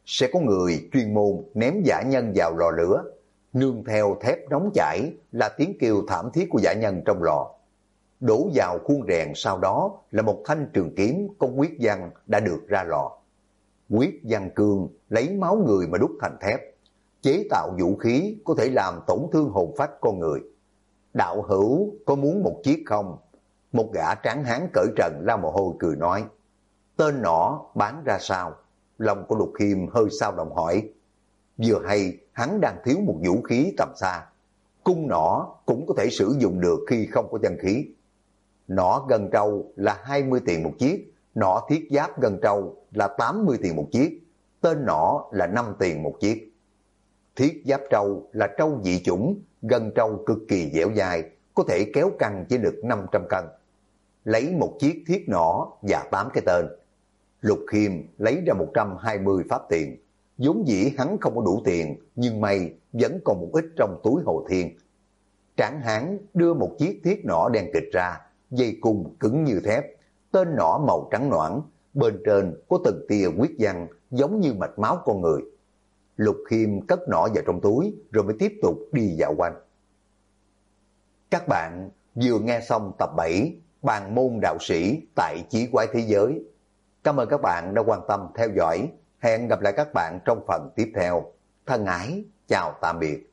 sẽ có người chuyên môn ném dã nhân vào lò lửa, nương theo thép nóng chảy là tiếng kêu thảm thiết của dã nhân trong lò. Đổ vào khuôn rèn sau đó là một thanh trường kiếm có huyết văn đã được ra lò. Huyết văn cương lấy máu người mà đúc thành thép, chế tạo vũ khí có thể làm tổn thương hồn phách con người. Đạo hữu có muốn một chiếc không? Một gã tráng hán cởi trần la mồ hôi cười nói. Tên nỏ bán ra sao? Lòng của Lục Khiêm hơi xao động hỏi. Vừa hay hắn đang thiếu một vũ khí tầm xa. Cung nỏ cũng có thể sử dụng được khi không có chân khí. Nỏ gân trâu là 20 tiền một chiếc, nỏ thiết giáp gân trâu là 80 tiền một chiếc, tên nỏ là 5 tiền một chiếc. Thiết giáp trâu là trâu dị chủng, gân trâu cực kỳ dẻo dai, có thể kéo căng chỉ được 500 cân. Lấy một chiếc thiết nỏ và 8 cái tên. Lục Khiêm lấy ra 120 pháp tiền. Vốn dĩ hắn không có đủ tiền, nhưng may vẫn còn một ít trong túi Hồ Thiên. Tráng hán đưa một chiếc thiết nỏ đen kịt ra, dây cung cứng như thép, tên nỏ màu trắng noãn, bên trên có từng tia huyết văn giống như mạch máu con người. Lục Khiêm cất nỏ vào trong túi rồi mới tiếp tục đi dạo quanh. Các bạn vừa nghe xong tập 7 Bàn môn đạo sĩ tại Chí Quái Thế Giới. Cảm ơn các bạn đã quan tâm theo dõi. Hẹn gặp lại các bạn trong phần tiếp theo. Thân ái, chào tạm biệt.